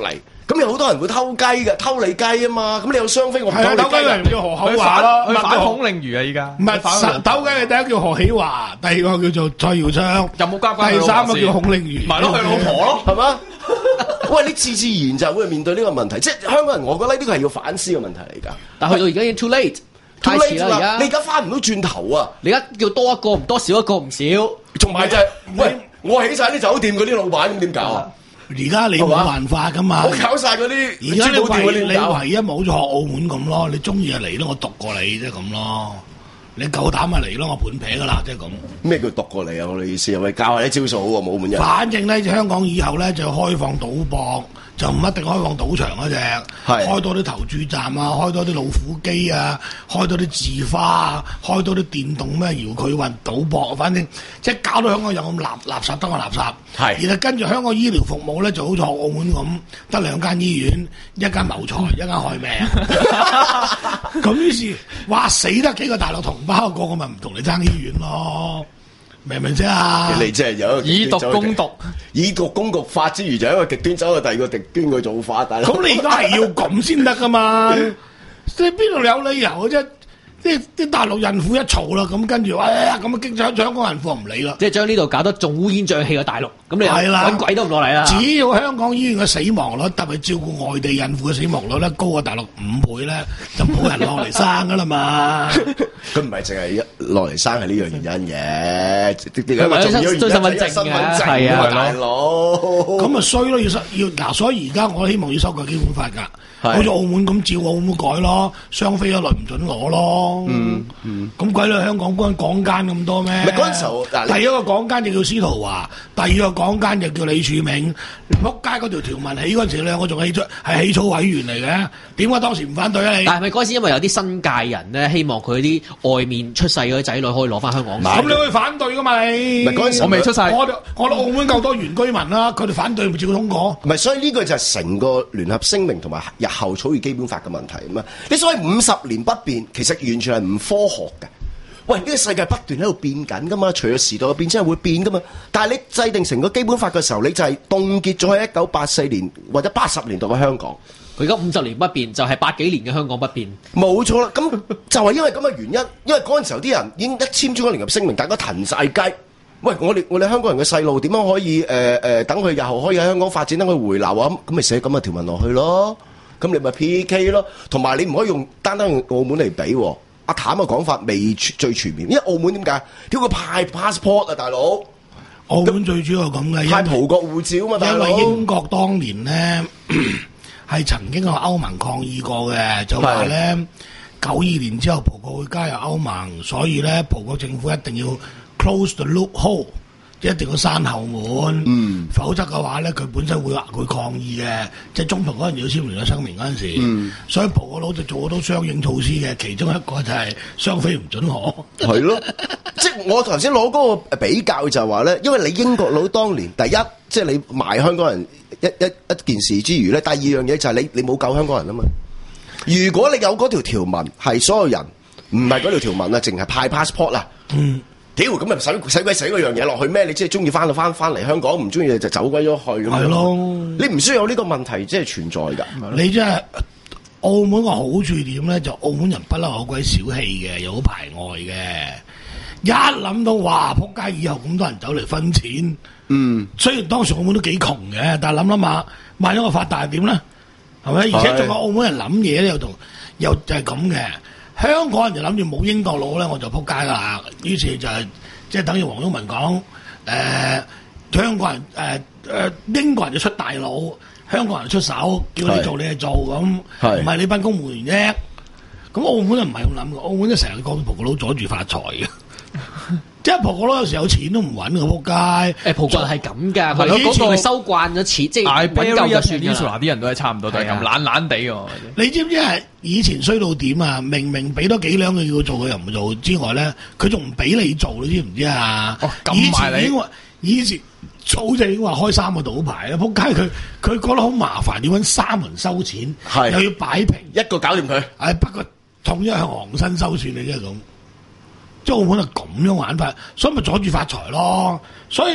S3: 咁有好多人會偷雞嘅，偷你雞啊嘛！咁你有雙飛，我唔
S4: 係啊，偷雞嘅人叫何厚華咯，
S5: 佢反孔令儒啊！依家
S4: 唔係偷雞嘅第一叫何喜華，第二個叫做蔡耀昌，
S5: 有冇加關？
S4: 第三個叫孔令儒，
S5: 咪咯佢老婆咯，
S3: 係嘛？喂，你自自然就會面對呢個問題，即係香港人，我覺得呢個係要反思嘅問題嚟㗎。
S6: 但去到而家已經 too late， 太遲啦！而家
S3: 你而家翻唔到轉頭啊！
S6: 你而家叫多一個唔多，少一個唔少，
S3: 仲埋就係喂，我起晒啲酒店嗰啲老闆咁點搞啊？
S4: 而家你冇辦法噶嘛？
S3: 我搞晒嗰啲，
S4: 而家你唯你唯一冇咗學澳門咁咯，你中意就嚟咯，我讀過你即係咁咯。你夠膽咪嚟咯，我盤劈噶啦，即係咁。
S3: 咩叫讀過嚟啊？我哋意思係咪教下啲招數好喎？澳門人。
S4: 反正咧，香港以後咧就開放賭博，就唔一定開放賭場嗰隻，開多啲投注站啊，開多啲老虎機啊，開多啲字花啊，開多啲電動咩搖佢運賭博，反正即係搞到香港有咁垃垃圾得個垃圾。係。然後跟住香港醫療服務咧就好似澳門咁，得兩間醫院，一間謀財，一間害命。咁於是話死得幾個大陸同胞，個個咪唔同你爭醫院咯。明唔明啫啊？
S3: 你即係有一個
S5: 以毒攻毒，
S3: 以毒攻毒法之餘，就一個極端走去第二個極端嘅做法。大佬，
S4: 咁你而家係要咁先得噶嘛？你邊度有理由嘅啫？即係啲大陸孕婦一嘈啦，咁跟住話咁啊，激咗香港孕婦唔理啦，
S6: 即係將呢度搞得仲烏煙瘴氣嘅大陸，咁你
S4: 係啦，
S6: 揾鬼都唔落嚟啦。
S4: 只要香港醫院嘅死亡率，特別照顧外地孕婦嘅死亡率咧，高過大陸五倍咧，就冇人落嚟生噶啦嘛。
S3: 佢唔係淨係一落嚟生係呢樣原因嘅，點解話仲要原因
S6: 身份證嘅係啊，
S3: 大佬。
S4: 咁啊衰咯，要收要嗱，所以而家我希望要修改基本法㗎。好似澳門咁照澳門改咯，雙非一律唔准攞咯。
S3: 嗯嗯，
S4: 咁鬼佬香港嗰港奸咁多咩？
S3: 咪嗰陣時候，
S4: 第一個港奸就叫司徒華，第二個港奸就叫李柱銘。仆街嗰條條文起嗰陣時，兩個仲起出係起草委員嚟嘅，點解當時唔反對啊？你
S6: 但係咪嗰陣時因為有啲新界人咧，希望佢啲外面出世嗰啲仔女可以攞翻香港？
S4: 咁你可以反對噶嘛？你
S3: 咪嗰陣時
S5: 我未出世，
S4: 我我澳門夠多原居民啦，佢哋反對咪照通過。
S3: 唔係，所以呢個就係成個聯合聲明同埋日後草擬基本法嘅問題啊嘛！你所謂五十年不變，其實完全係唔科學嘅。喂，呢個世界不斷喺度變緊噶嘛，隨住時代嘅變真係會變噶嘛。但係你制定成個基本法嘅時候，你就係凍結咗喺一九八四年或者八十年代嘅香港。
S6: 佢而家五十年不變，就係八幾年嘅香港不變。
S3: 冇錯啦，咁就係因為咁嘅原因，因為嗰陣時候啲人已經一簽咗個聯合聲明，大家騰晒雞。喂，我哋我哋香港人嘅細路點樣可以誒誒、呃呃、等佢日後可以喺香港發展，等佢回流啊？咁咪寫咁嘅條文落去咯。咁你咪 P K 咯，同埋你唔可以用單單用澳門嚟比。阿譚嘅講法未最全面，因為澳門點解？屌佢派 passport 啊，大佬！
S4: 澳門最主要係咁嘅，
S3: 派葡國護照啊嘛，大佬。
S4: 因為英國當年咧係曾經向歐盟抗議過嘅，就話咧九二年之後葡國會加入歐盟，所以咧葡國政府一定要 close the loophole。一定要閂後門，嗯、否則嘅話咧，佢本身會會抗議嘅。即係中葡嗰陣要簽聯合聲明嗰陣時，嗯、所以葡國佬就做好多相應措施嘅。其中一個就係雙非唔准攞。係咯，
S3: 即係我頭先攞嗰個比較就係話咧，因為你英國佬當年第一，即係你賣香港人一一一件事之餘咧，第二樣嘢就係你你冇救香港人啊嘛。如果你有嗰條條文係所有人唔係嗰條條文啊，淨係派 passport 啦。嗯。屌，咁咪使使鬼死嗰樣嘢落去咩？你即係中意翻就翻翻嚟香港，唔中意就走鬼咗去咁樣。係咯，你唔需要有呢個問題即係存在㗎。
S4: 你即係澳門個好處點咧？就澳門人不嬲好鬼小氣嘅，又好排外嘅。一諗到哇，仆街以後咁多人走嚟分錢，嗯，雖然當時澳門都幾窮嘅，但係諗諗下，萬一我發達點咧？係咪？而且仲有澳門人諗嘢咧，又同又就係咁嘅。香港人就諗住冇英國佬咧，我就撲街啦。於是就係即係等於黃毓民講，誒、呃、香港人誒誒、呃、英國人就出大佬，香港人出手，叫你做你就做咁，唔係你班公務員啫。咁澳門就唔係咁諗嘅，澳門就成日講葡國佬阻住發財嘅。即係葡國佬有時有錢都唔揾嘅撲街。
S6: 誒葡國係咁㗎，佢以前佢收慣咗錢，即係揾夠就算㗎啦。
S5: 啲人都係差唔多都係咁懶懶地喎。
S4: 你知唔知係以前衰到點啊？明明俾多幾兩佢要做，佢又唔做之外咧，佢仲唔俾你做，你知唔知啊？
S5: 哦，咁埋你。
S4: 以前早就已經話開三個賭牌啦，撲街佢佢覺得好麻煩，要揾三輪收錢，又要擺平，
S3: 一個搞掂佢。
S4: 誒不過統一向昂新收錢你即係咁。即係澳門係咁樣玩法，所以咪阻住發財咯。所以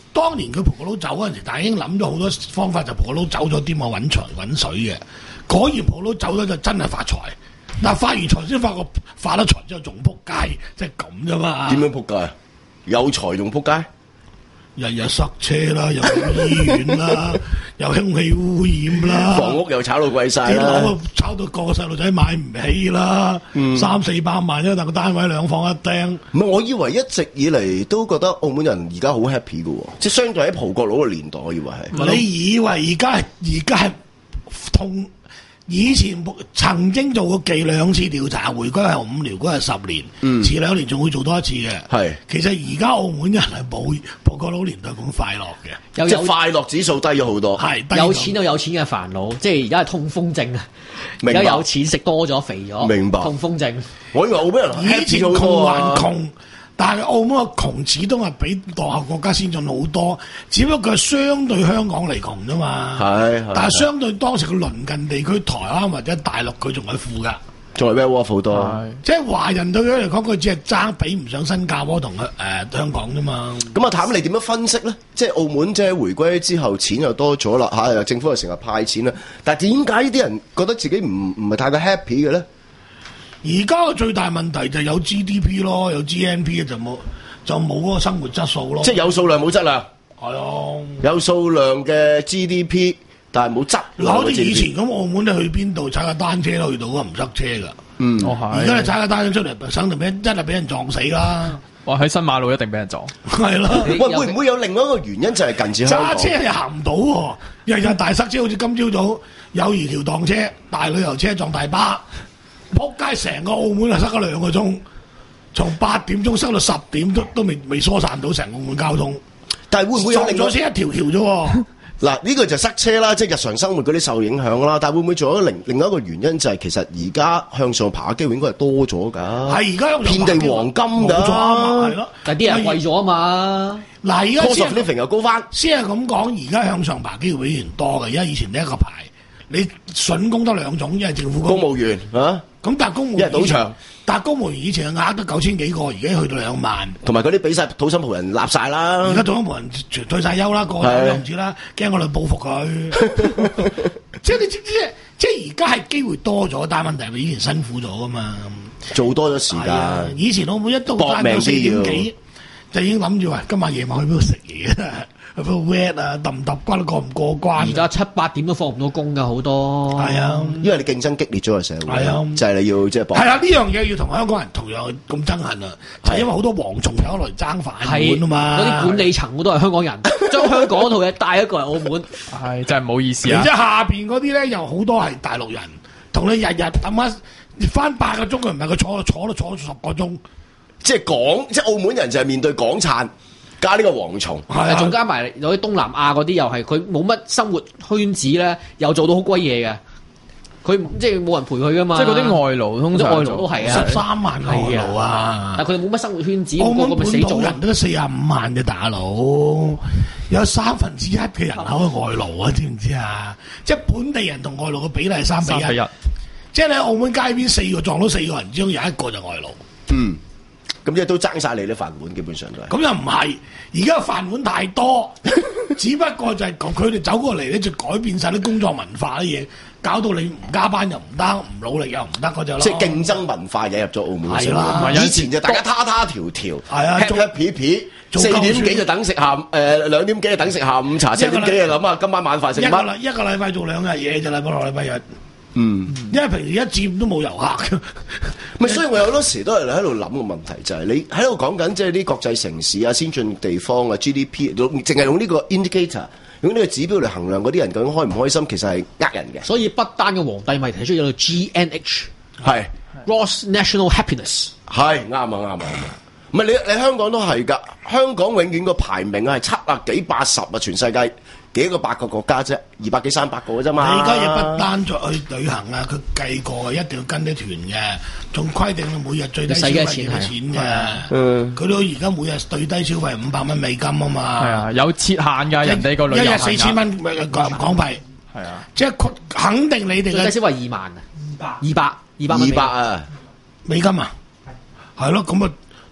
S4: 當年佢葡國佬走嗰陣時，但係已經諗咗好多方法，就葡國佬走咗點我揾財揾水嘅。果然葡國佬走咗就真係發財。嗱，發完財先發覺發咗財之後仲撲街，即係咁啫嘛。
S3: 點樣撲街？有財仲撲街？
S4: 日日塞車啦，又有醫院啦，又空氣污染啦，
S3: 房屋又炒到貴晒啦，
S4: 啲樓炒到個個細路仔買唔起啦，
S3: 嗯、三
S4: 四百萬一個單位兩房一廳。
S3: 唔係，我以為一直以嚟都覺得澳門人而家好 happy 嘅喎，即係相對喺葡國佬嘅年代，我以為係。
S4: 你以為而家而家係同以前曾經做過幾兩次調查，回歸係五年，嗰係十年，
S3: 嗯、遲
S4: 兩年仲會做多一次嘅。
S3: 係，
S4: 其實而家澳門人係冇葡國佬年代咁快樂嘅，
S3: 即係快樂指數低咗好多。
S6: 係有錢有有錢嘅煩惱，即係而家係痛風症啊！而家有錢食多咗肥咗，
S3: 明白
S6: 痛風症。
S3: 我以為澳門人
S4: 以前窮還窮。但係澳門嘅窮始終係比落後國家先進好多，只不過係相對香港嚟窮啫嘛。
S3: 係，
S4: 但係相對當時嘅鄰近地區台灣或者大陸，佢仲係富㗎，
S3: 仲係 well off 好多。
S4: 即係華人對佢嚟講，佢只係爭比唔上新加坡同誒、呃、香港啫嘛。
S3: 咁啊，譚你點樣分析咧？即係澳門即係回歸之後，錢又多咗啦嚇，政府又成日派錢啦。但係點解呢啲人覺得自己唔唔係太過 happy 嘅咧？
S4: 而家嘅最大問題就係有 G D P 咯，有 G N P 就冇就冇嗰個生活質素咯。
S3: 即係有數量冇質量。
S4: 係啊，
S3: 有數量嘅 G D P，但係冇質量。
S4: 好似以前咁，澳門你去邊度踩架單車都去到啊，唔塞車㗎。
S3: 嗯，
S4: 而家你踩架單車出嚟，省定俾真係俾人撞死啦。
S5: 哇！喺新馬路一定俾人撞。
S4: 係咯。
S3: 喂，會唔會有另外一個原因就係近住香港？
S4: 揸車又行唔到喎，日日大塞車，好似今朝早友誼橋撞車，大旅遊車撞大巴。仆街！成個澳門係塞咗兩個鐘，從八點鐘塞到十點都都未未疏散到成個澳門交通。
S3: 但係會唔會有另外
S4: 咗先一條橋啫？
S3: 嗱，呢個就塞車啦，即係日常生活嗰啲受影響啦。但係會唔會仲有另另外一個原因就係其實而家向上爬嘅機會應該係多咗㗎？係
S4: 而家
S3: 遍地黃金㗎，
S4: 冇錯啊，係咯。
S6: 但係啲人貴咗啊嘛。
S4: 嗱，而家
S3: cost of living 又高翻。
S4: 先係咁講，而家向上爬機會比以前多嘅。而家以前呢一個牌，你筍工得兩種，一係政府工，
S3: 公務員啊。
S4: 咁但係公務員，
S3: 一係賭場，
S4: 但係公務員以前係額得九千幾個，而家去到兩萬。
S3: 同埋嗰啲俾晒土生葡人立晒啦。
S4: 而家土生葡人全退晒休啦，個個都唔知啦，驚我哋報復佢。即係你知唔知？即係而家係機會多咗，但係問題係咪以前辛苦咗噶嘛？
S3: 做多咗時間。
S4: 以前我每一到翻到四點幾，就已經諗住話今晚夜晚去邊度食嘢啊？去邊度 wet 啊？揼唔揼關過唔過關？
S6: 而家七八點都放唔到工㗎，好多。
S4: 係啊，
S3: 因為你競爭激烈咗個社會。
S4: 係啊，
S3: 就係你要即係搏。
S4: 係啊，呢樣嘢要同香港人同樣咁憎恨啊！就係因為好多蝗蟲走嚟爭飯碗啊嘛。
S6: 嗰啲管理層都係香港人，將香港嗰套嘢帶一個嚟澳門，
S5: 係真係唔好意思啊！
S4: 然之後下邊嗰啲咧又好多係大陸人，同你日日揼翻翻八個鐘，佢唔係佢坐坐都坐咗十個鐘。
S3: 即係港，即係澳門人就係面對港燦。加呢個蝗蟲，
S6: 係仲加埋有啲東南亞嗰啲，又係佢冇乜生活圈子咧，又做到好鬼嘢嘅。佢即係冇人陪佢噶嘛。
S5: 即係嗰啲外勞，通常
S6: 外勞都係啊，
S4: 十三萬外勞啊！
S6: 但係佢哋冇乜生活圈子，
S4: 澳門
S6: 咪死咗
S4: 人都四十五萬嘅大佬，有三分之一嘅人口係外勞啊！知唔知啊？即係本地人同外勞嘅比例係三比一。即係你喺澳門街邊四個撞到四個人之中有一個就外勞。
S3: 嗯。咁即係都爭晒你啲飯碗，基本上都係。
S4: 咁又唔係，而家飯碗太多，只不過就係佢哋走過嚟咧，就改變晒啲工作文化啲嘢，搞到你唔加班又唔得，唔努力又唔得嗰隻咯。
S3: 即係競爭文化引入咗澳門。
S4: 係啦，
S3: 以前就大家他他條條，
S4: 係啊，
S3: 吃一皮皮，四點幾就等食下，誒兩點幾就等食下午茶，四點幾就諗下今晚晚飯食乜。
S4: 一個禮一個禮拜做兩日嘢就禮拜六禮拜日。
S3: 嗯，
S4: 因為平時一佔都冇遊客，
S3: 咪所以我有好多時都係喺度諗個問題，就係、是、你喺度講緊即係啲國際城市啊、先進地方啊、G D P，淨係用呢個 indicator，用呢個指標嚟衡量嗰啲人究竟開唔開心，其實係呃人嘅。
S6: 所以不單嘅皇帝咪提出咗個 G N H， 係 Gross National Happiness， 係
S3: 啱啊啱啊，唔係你你香港都係㗎，香港永遠個排名係七啊幾八十啊，全世界。幾個百個國家啫，二百幾三百個嘅啫嘛。
S4: 你而家亦不單再去旅行啊，佢計過嘅，一定要跟啲團嘅，仲規定你每日最低消費幾多錢嘅。嗯，佢都而家每日最低消費五百蚊美金啊嘛。係啊，
S5: 有設限㗎，人哋個旅遊
S4: 一日四千蚊港港幣。係啊，即係肯定你哋嘅
S6: 最低消費二萬啊，二百二百二百蚊
S3: 二百啊
S4: 美金啊，係咯，咁啊。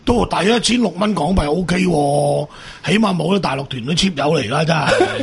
S4: 都抵一千六蚊港幣 O K 喎，起碼冇啲大陸團都 cheap 友嚟啦，真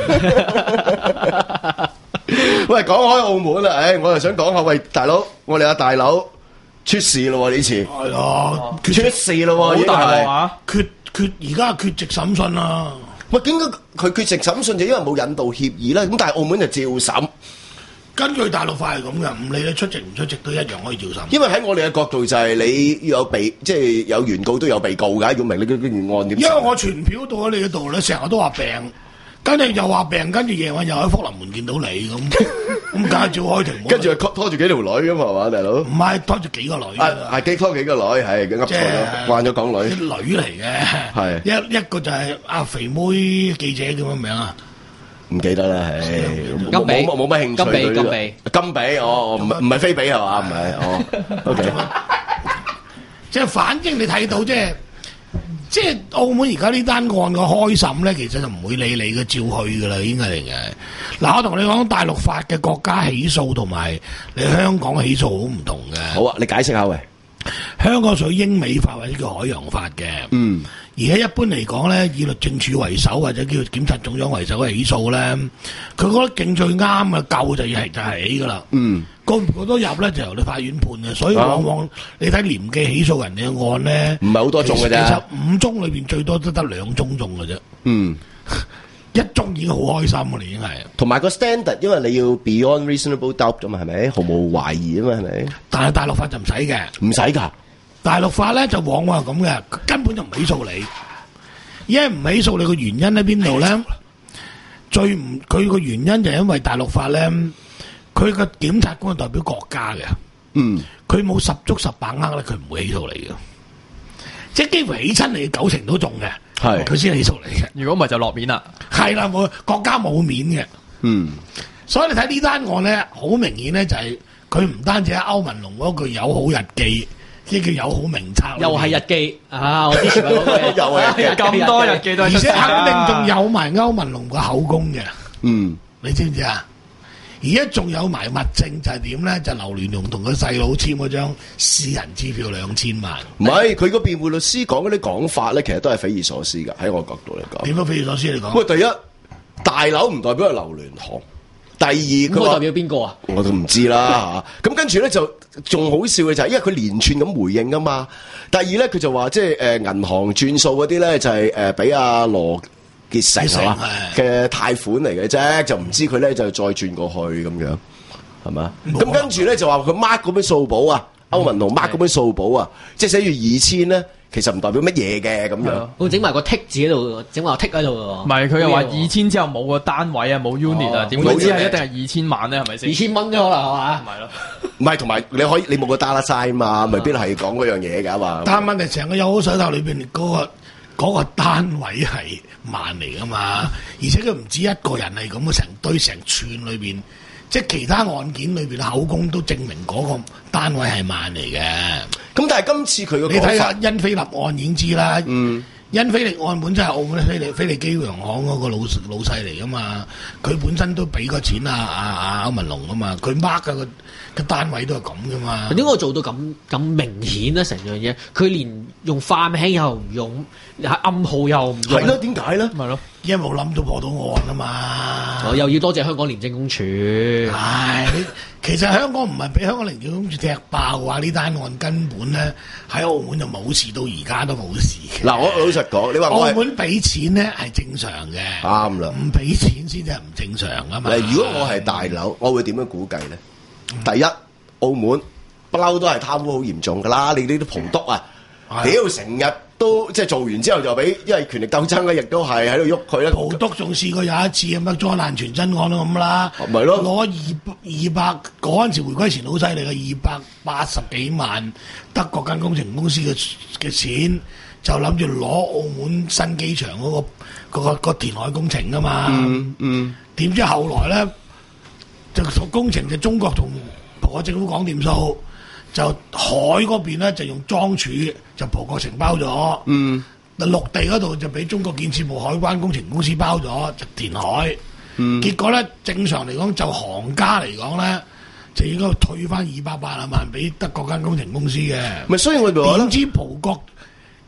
S4: 係。
S3: 喂，講開澳門啦，誒，我又想講下，喂，大佬，我哋阿大佬出事咯喎，呢次
S4: 係咯，
S3: 出事咯喎，
S5: 好大鑊啊！
S4: 缺缺而家缺席審訊啦。
S3: 喂，點解佢缺席審訊就因為冇引渡協議咧？咁但係澳門就照審。
S4: 根據大陸法係咁嘅，唔理你出席唔出席都一樣可以照審。
S3: 因為喺我哋嘅角度就係你要有被，即係有原告都有被告㗎，要明你嗰件案點。
S4: 因為我傳票到咗你嗰度咧，成日都話病，跟住又話病，跟住夜晚又喺福臨門見到你咁，咁梗係照開庭。
S3: 跟住拖住幾條女㗎嘛，係嘛，大佬？
S4: 唔係拖住幾個女。
S3: 係係幾拖幾個女，係佢噏錯咗，慣咗講女。
S4: 啲女嚟嘅，
S3: 係
S4: 一一個就係阿肥妹記者叫乜名啊？
S3: 唔記得啦，係
S6: 金比
S3: 冇冇乜興趣。
S6: 金比金比
S3: 金比，哦，唔唔係菲比係嘛？唔係，哦 ，OK。
S4: 即係反正你睇到即係即係澳門而家呢單案嘅開審咧，其實就唔會理你嘅，照去噶啦，應該嚟嘅。嗱，我同你講，大陸法嘅國家起訴同埋你香港嘅起訴好唔同嘅。
S3: 好啊，你解釋下喂。
S4: 香港屬於英美法或者叫海洋法嘅。嗯。而家一般嚟講咧，以律政處為首或者叫檢察總長為首嘅起訴咧，佢覺得勁最啱嘅夠就係就係起噶啦。嗯，告唔告得入咧就由你法院判嘅，所以往往你睇廉記起訴人哋嘅案咧，
S3: 唔係好多宗嘅啫。
S4: 其實五宗裏邊最多都得兩宗中嘅啫。嗯，一宗已經好開心嘅，已經係。
S3: 同埋個 standard，因為你要 beyond reasonable doubt 㗎嘛，係咪？毫無懷疑啊嘛，係咪？
S4: 但係大陸法就唔使嘅，
S3: 唔使㗎。
S4: 大陸法咧就往往係咁嘅，根本就唔起訴你，因為唔起訴你個原因喺邊度咧？最唔佢個原因就係因為大陸法咧，佢個檢察官係代表國家嘅，嗯，佢冇十足十把握咧，佢唔會起訴你嘅，即係幾乎起親你九成都中嘅，係佢先起訴你嘅。
S5: 如果唔係就落面啦，
S4: 係啦，冇國家冇面嘅，嗯，所以你睇呢單案咧，好明顯咧就係佢唔單止喺歐文龍嗰句友好日記。呢叫友好名冊，
S6: 又係日記啊！我之前咪講過，
S5: 又係咁多日記都係出晒，
S4: 而且肯定仲有埋歐文龍個口供嘅。
S3: 嗯，
S4: 你知唔知啊？而家仲有埋物證就係點咧？就劉鑾雄同佢細佬簽嗰張私人支票兩千萬。
S3: 唔係佢個辯護律師講嗰啲講法咧，其實都係匪夷所思㗎。喺我角度嚟講，
S4: 點樣匪夷所思嚟講？
S3: 喂，第一大樓唔代表係劉鑾雄。第二佢
S6: 代表邊個啊？
S3: 我都唔知啦嚇。咁跟住咧就仲好笑嘅就係，因為佢連串咁回應噶嘛。第二咧佢就話即係誒銀行轉數嗰啲咧就係誒俾阿羅傑成係嘛嘅貸款嚟嘅啫，就唔知佢咧就再轉過去咁樣係嘛？咁跟住咧就話佢 mark 嗰本數簿啊，歐文龍 mark 嗰本數簿啊，即係寫住二千咧。其實唔代表乜嘢嘅咁樣，
S6: 會整埋個剔字喺度，整埋個剔喺度喎。
S5: 唔係佢又話二千之後冇個單位啊，冇 unit 啊，點會知係一定係二千萬咧？係咪先？
S6: 二千蚊啫可能係嘛？
S5: 唔係咯，
S3: 唔係同埋你可以你冇個 dollar sign 嘛，未必係講嗰樣嘢㗎嘛。
S4: 但係問題成個友好手頭裏邊嗰個嗰個單位係萬嚟㗎嘛，而且佢唔止一個人係咁嘅，成堆成串裏邊。即係其他案件裏邊口供都證明嗰個單位係萬嚟嘅。
S3: 咁但係今次佢個
S4: 你睇下恩菲立案已經知啦。嗯，恩菲力案本真係澳門菲利菲利機洋行嗰個老老細嚟噶嘛。佢本身都俾個錢啊啊啊歐文龍噶嘛。佢 mark 嘅個個單位都係咁噶嘛。
S6: 點解做到咁咁明顯咧？成樣嘢佢連用化名又唔用，暗號又唔用。
S3: 係咯？點解咧？
S6: 咪咯？
S4: 因為冇諗到破到案啊嘛。
S6: 我又要多謝香港廉政公署。
S4: 唉，其實香港唔係俾香港廉政公署踢爆嘅話，呢單案根本咧喺澳門就冇事，到而家都冇事嘅。
S3: 嗱，我老實講，你話
S4: 澳門俾錢咧係正常嘅，
S3: 啱啦。
S4: 唔俾錢先至係唔正常啊嘛。
S3: 如果我係大樓，我會點樣估計咧？嗯、第一，澳門不嬲都係貪污好嚴重㗎啦。你呢啲葡督啊，屌成日都即係做完之後就俾，因為權力鬥爭咧，亦都係喺度喐佢啦。
S4: 葡督仲試過有一次咁啊，災難傳真案都咁啦，
S3: 咪咯
S4: 攞二二百嗰陣時回歸前好犀利嘅二百八十幾萬德國間工程公司嘅嘅錢，就諗住攞澳門新機場嗰、嗰個、嗰個、嗰個填海工程啊嘛。嗯嗯，點知後來咧就工程就中國同葡國政府講掂數。就海嗰邊咧就用裝柱就葡國承包咗，嗯，陸地嗰度就俾中國建設部海關工程公司包咗，就填海。嗯，結果咧正常嚟講就行家嚟講咧就應該退翻二百八十萬俾德國間工程公司嘅。
S3: 咪所以我哋話
S4: 點知葡國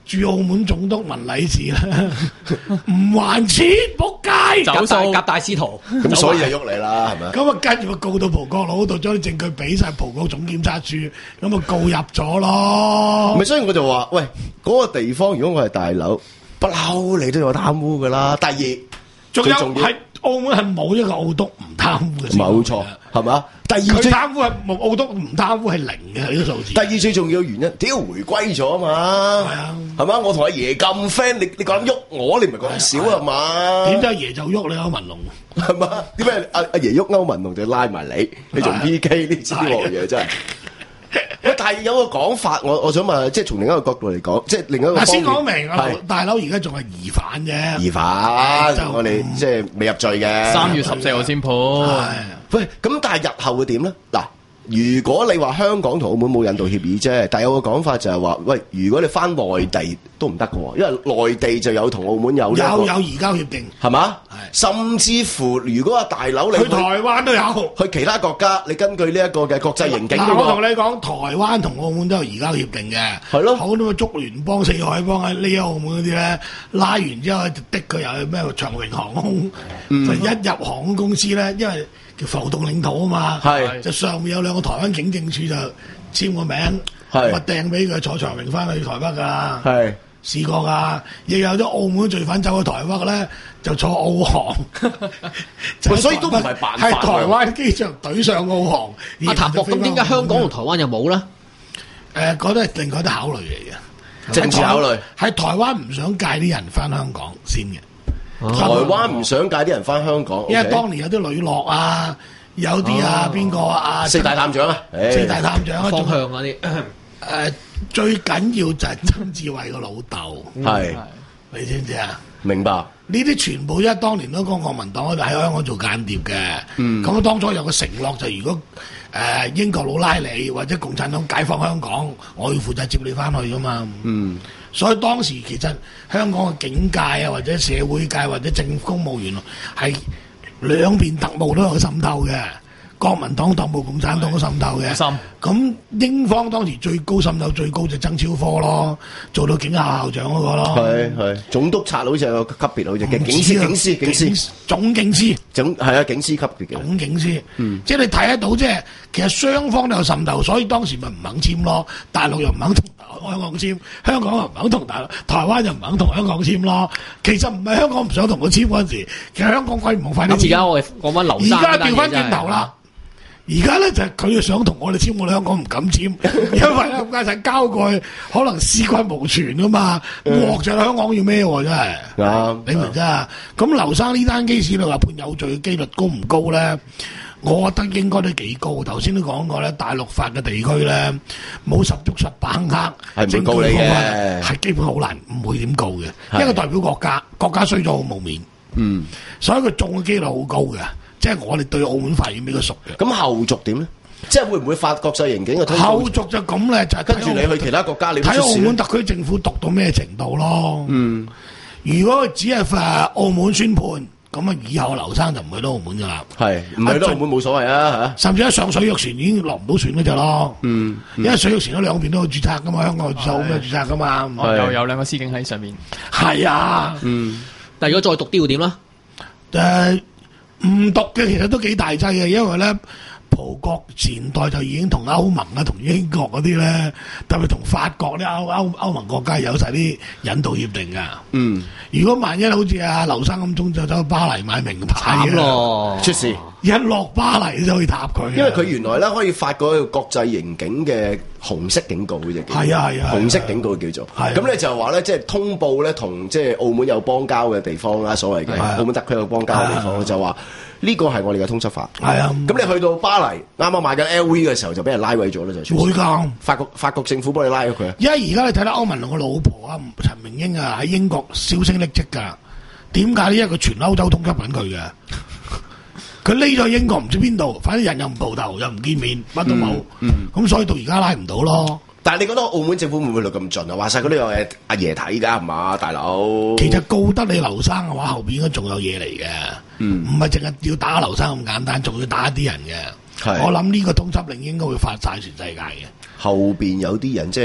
S4: 駐澳門總督文禮治啦，唔還錢，仆街，
S6: 走數夾大司徒，
S3: 咁所以就喐你啦，係咪？
S4: 咁啊，跟住咪告到葡國佬度，將啲證據俾晒葡國總檢察處，咁啊告入咗咯。
S3: 咪所以我就話，喂，嗰、嗰個地方如果我係大佬，不嬲你都有貪污噶啦。第二，
S4: 仲有
S3: 最重要
S4: 係澳門係冇一個澳督唔貪污嘅，
S3: 冇錯，係嘛？第二
S4: 佢
S3: 最
S4: 貪污係冇澳督唔貪污係零嘅呢個數字。
S3: 第二最重要嘅原因，屌回歸咗啊嘛，
S4: 係啊，
S3: 係嘛？我同阿爺咁 friend，你你講喐我，你唔係講少係嘛？
S4: 點解阿爺就喐你歐文龍？
S3: 係嘛？點解阿阿爺喐歐文龍就拉埋你？你仲 P K 呢啲嘢真係？喂，但係有個講法，我我想問，即係從另一個角度嚟講，即係另一個方面。
S4: 先講明啊，
S3: 係
S4: 大佬而家仲係疑犯啫。
S3: 疑犯，我哋即係未入罪嘅。
S5: 三月十四號先判。
S3: 喂，咁但係日後會點咧？嗱。如果你話香港同澳門冇引渡協議啫，但有個講法就係話，喂，如果你翻內地都唔得嘅喎，因為內地就有同澳門有
S4: 有有移交協定，
S3: 係嘛？甚至乎，如果阿大佬你
S4: 去台灣都有，
S3: 去其他國家，你根據呢一個嘅國際刑警
S4: 嗱，我同你講，台灣同澳門都有移交協定嘅，
S3: 係咯，
S4: 好多竹聯幫、四海幫喺呢澳門嗰啲咧，拉完之後就的佢又係咩長榮航空，嗯、就一入航空公司咧，因為叫浮動領土啊嘛，
S3: 係
S4: 就上面有兩個台灣警政處就簽個名，
S3: 係
S4: 咪掟俾佢坐長榮翻去台北㗎，
S3: 係
S4: 試過㗎，亦有啲澳門罪犯走去台北咧，就坐澳航，
S3: 所以都唔係辦法。
S4: 係台灣機場懟上澳航。
S6: 阿譚博，咁點解香港同台灣又冇咧？
S4: 誒，嗰啲係另外啲考慮嚟嘅，
S3: 政治考慮。
S4: 係台灣唔想介啲人翻香港先嘅。
S3: 台灣唔想介啲人翻香港，
S4: 因為當年有啲女落啊，有啲啊邊個啊，
S3: 四大探長啊，
S4: 四大探長啊，
S6: 方向嗰啲
S4: 誒最緊要就係曾志偉個老豆，
S3: 係
S4: 你知唔知啊？
S3: 明白。
S4: 呢啲全部因為當年都講國民黨喺香港做間諜嘅，咁啊當初有個承諾就如果誒英國佬拉你或者共產黨解放香港，我要負責接你翻去噶嘛。嗯。所以當時其實香港嘅警界啊，或者社會界或者政府公務員係兩邊特務都有滲透嘅，國民黨特務、共產黨都滲透嘅。咁英方當時最高滲透最高就曾超科咯，做到警校校長嗰個咯。
S3: 係係總督察好似有個級別，好似嘅警司、警司、警司、
S4: 總警司、
S3: 總係啊警司級別嘅
S4: 總警司。嗯，即係你睇得到，即係其實雙方都有滲透，所以當時咪唔肯簽咯。大陸又唔肯同香港簽，香港又唔肯同大陸，台灣又唔肯同香港簽咯。其實唔係香港唔想同佢簽嗰陣時，其實香港鬼唔好快啲簽。
S6: 而家我哋講翻劉生，
S4: 而家調翻轉頭啦。而家咧就係佢想同我哋簽，我哋香港唔敢簽，因為咧家陣交過去，可能屍骨無存啊嘛，鑊就香港要咩喎真係。啱，你明啫？咁劉生呢單機事你話判有罪嘅機率高唔高咧？我覺得應該都幾高。頭先都講過咧，大陸法嘅地區咧冇十足十把握，
S3: 係唔會告你嘅，
S4: 係基本好難，唔會點告嘅，因為代表國家，國家衰咗好冇面。嗯，所以佢中嘅機率好高嘅。即係我哋對澳門法院比較熟嘅，
S3: 咁後續點咧？即係會唔會發國際刑警嘅推？
S4: 後續就咁咧，就係
S3: 跟住你去其他國家，你
S4: 睇澳門特區政府讀到咩程度咯？嗯，如果只係誒澳門宣判，咁啊以後劉生就唔去到澳門噶啦。係
S3: 唔去到澳門冇所謂啊
S4: 嚇！甚至一上水浴船已經落唔到船嗰隻咯。嗯，因為水浴船嗰兩邊都有註冊噶嘛，香港有註冊，澳門有註冊噶嘛。
S5: 有有兩個司警喺上面。
S4: 係啊，
S6: 嗯，但係如果再讀啲要點啦？
S4: 誒。唔讀嘅其實都幾大劑嘅，因為咧葡國前代就已經同歐盟啊、同英國嗰啲咧，特別同法國啲歐歐歐盟國家有晒啲引渡協定噶。嗯，如果萬一好似阿劉生咁中就走去巴黎買名牌
S6: 咯，
S3: 出事
S4: 一落巴黎就去塔佢。
S3: 因為佢原來咧可以發嗰個國際刑警嘅紅色警告嘅啫。係
S4: 啊係啊，
S3: 紅色警告叫做。咁咧就話咧，即係通報咧同即係澳門有邦交嘅地方啦，所謂嘅澳門特區有邦交嘅地方，就話。呢個係我哋嘅通緝法。係啊，咁你去到巴黎，啱啱買緊 L V 嘅時候就俾人拉位咗啦，就
S4: 會㗎。
S3: 法國法國政府幫你拉咗佢啊。
S4: 因為而家你睇到歐文龍個老婆啊，陳明英啊，喺英國銷聲匿跡㗎。點解呢？因為佢全歐洲通緝緊佢嘅。佢匿咗英國唔知邊度，反正人又唔蒲頭，又唔見面，乜都冇。嗯，咁所以到而家拉唔到咯。
S3: 但係你覺得澳門政府會唔會落咁盡啊？話晒嗰啲嘢阿爺睇㗎係嘛，大佬。
S4: 其實告得你劉生嘅話，後邊應該仲有嘢嚟嘅。唔係淨係要打劉生咁簡單，仲要打一啲人嘅。我諗呢個通緝令應該會發晒全世界嘅。
S3: 後邊有啲人即係你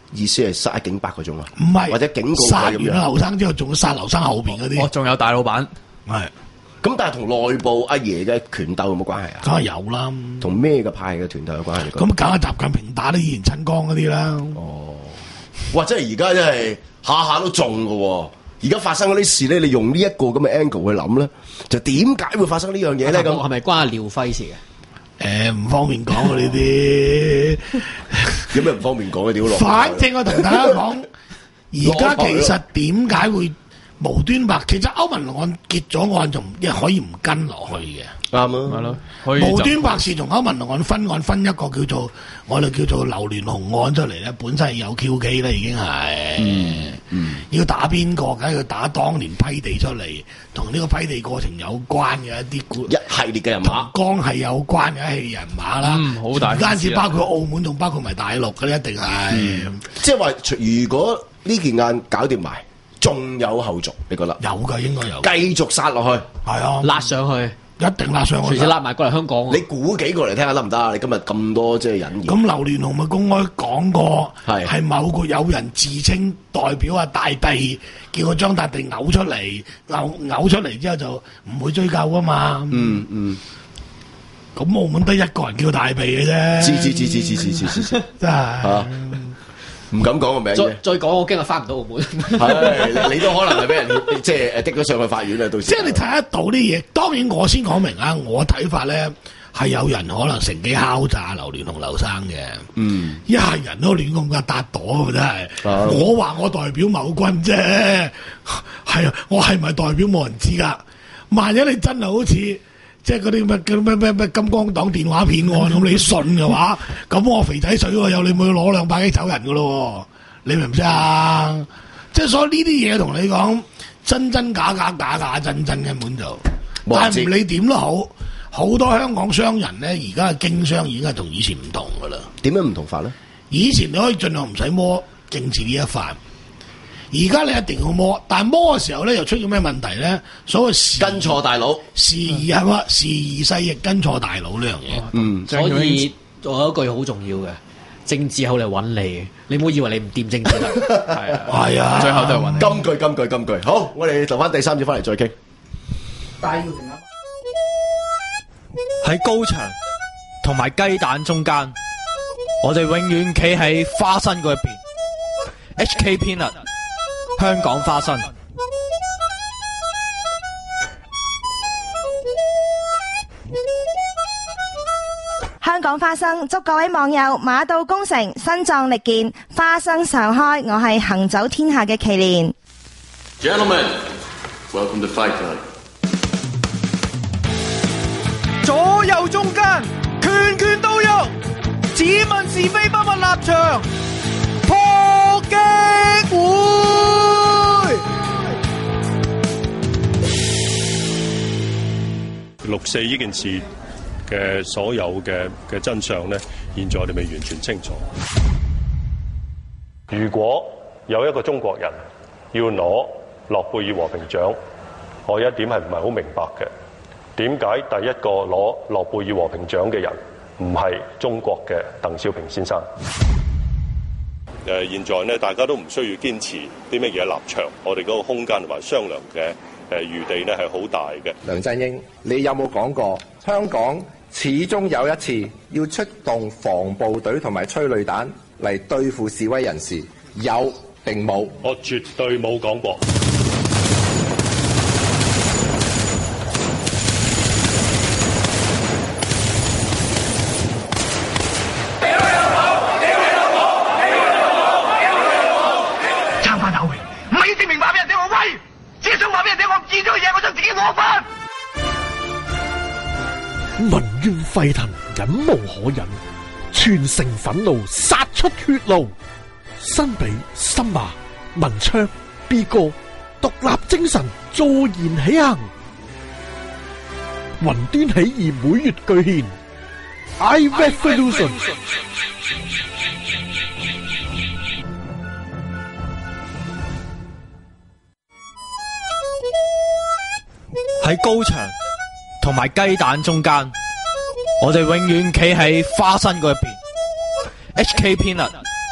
S3: 意思係殺警八個鐘啊？
S4: 唔係，
S3: 或者警告
S4: 殺完
S3: 佢咁樣。
S4: 劉生之後，仲要殺劉生後邊嗰啲。
S5: 哦，仲有大老闆。
S4: 係。
S3: 咁但係同內部阿爺嘅權鬥有冇關係啊？
S4: 梗係有啦。
S3: 同咩嘅派嘅團鬥有關係？
S4: 咁梗係習近平打啲以前親江嗰啲啦。
S3: 哦，哇！真係而家真係下下都中㗎喎。而家發生嗰啲事咧，你用呢一個咁嘅 angle 去諗咧，就點解會發生呢樣嘢咧？咁
S6: 係咪關阿廖輝事嘅？
S4: 誒，唔方便講啊呢啲。
S3: 有咩唔方便講嘅？屌落。
S4: 反正我同大家講，而家其實點解會無端白？其實歐文龍案結咗案，仲亦可以唔跟落去嘅。
S3: 啱啊，
S5: 係咯。
S4: 無端白事同歐文龍案分案分一個叫做我哋叫做劉鑾雄案出嚟咧，本身係有 Q K 啦，已經係。嗯嗯。要打邊個？梗係要打當年批地出嚟，同呢個批地過程有關嘅一啲故
S3: 一系列嘅人馬，
S4: 江係有關嘅一系列人馬啦。
S5: 嗯，好大。
S4: 唔單止包括澳門，仲包括埋大陸嘅，一定係。
S3: 嗯、即係話，如果呢件案搞掂埋，仲有後續，你覺得？
S4: 有㗎，應該有。
S3: 繼續殺落去，
S4: 係啊，
S6: 拉上去。
S4: 一定拉上去，
S6: 隨時拉埋過嚟香港。
S3: 你估幾個嚟聽下得唔得啊？你今日咁多即係引言。
S4: 咁劉鑾雄咪公開講過，
S3: 係
S4: 係某個有人自稱代表阿大帝，叫個張大帝嘔出嚟，嘔嘔出嚟之後就唔會追究啊嘛。
S3: 嗯嗯。
S4: 咁澳門得一個人叫大帝嘅啫。
S3: 知知知知知知知知，
S4: 真係。
S3: 唔敢講個名啫。
S6: 再講我驚我翻唔到澳門。
S3: 係你都可能係俾人即係誒滴咗上去法院啦，到時。
S4: 即係你睇得到啲嘢，當然我先講明啊，我睇法咧係有人可能乘機敲詐劉鑾雄劉生嘅。嗯，一係人都亂咁架搭朵真係。啊、我話我代表某軍啫，係啊，我係咪代表冇人知㗎？萬一你真係好似。即係嗰啲咩咩咩咩金光黨電話騙案咁，你信嘅話，咁我肥仔水喎，有你咪攞兩百幾走人噶咯？你明唔知啊？即係所以呢啲嘢同你講，真真假假，假假真真根本就，但係唔理點都好，好多香港商人咧，而家嘅經商已經係同以前唔同噶啦。
S3: 點樣唔同法咧？
S4: 以前你可以盡量唔使摸政治呢一塊。而家你一定要摸，但係摸嘅時候咧，又出現咩問題咧？所謂
S3: 跟錯大佬，
S4: 時而係嘛，時而勢亦跟錯大佬呢樣嘢。
S3: 嗯，
S6: 所以仲有一句好重要嘅，政治後嚟揾你，你唔好以為你唔掂政治啦。係啊，
S4: 係啊，
S5: 最後都係揾你。
S3: 金句金句金句，好，我哋留翻第三節翻嚟再傾。
S4: 但係要停
S8: 喺高牆同埋雞蛋中間，我哋永遠企喺花生嗰一邊。H K Peanut。香港花生，
S1: 香港花生祝各位網友馬到功成，身壯力健，花生常開。我係行走天下嘅麒麟。
S12: Gentlemen, welcome to Fight Club。
S8: 左右中間，拳拳到肉，只問是非不問立場，破擊會。
S13: 六四呢件事嘅所有嘅嘅真相咧，現在我哋未完全清楚。如果有一個中國人要攞諾貝爾和平獎，我有一點係唔係好明白嘅，點解第一個攞諾貝爾和平獎嘅人唔係中國嘅鄧小平先生？誒、呃，現在咧大家都唔需要堅持啲乜嘢立場，我哋嗰個空間同埋商量嘅誒餘地咧係好大嘅。
S14: 梁振英，你有冇講過香港始終有一次要出動防暴隊同埋催淚彈嚟對付示威人士？有定冇？
S13: 我絕對冇講過。
S15: 民怨沸騰，忍無可忍，全城憤怒，殺出血路。新比、新馬、文昌、B 哥，獨立精神，坐言起行。雲端起義每月巨獻 ，I Revolution。
S8: 喺高牆同埋雞蛋中間，我哋永遠企喺花生嗰一邊。H K Peanut，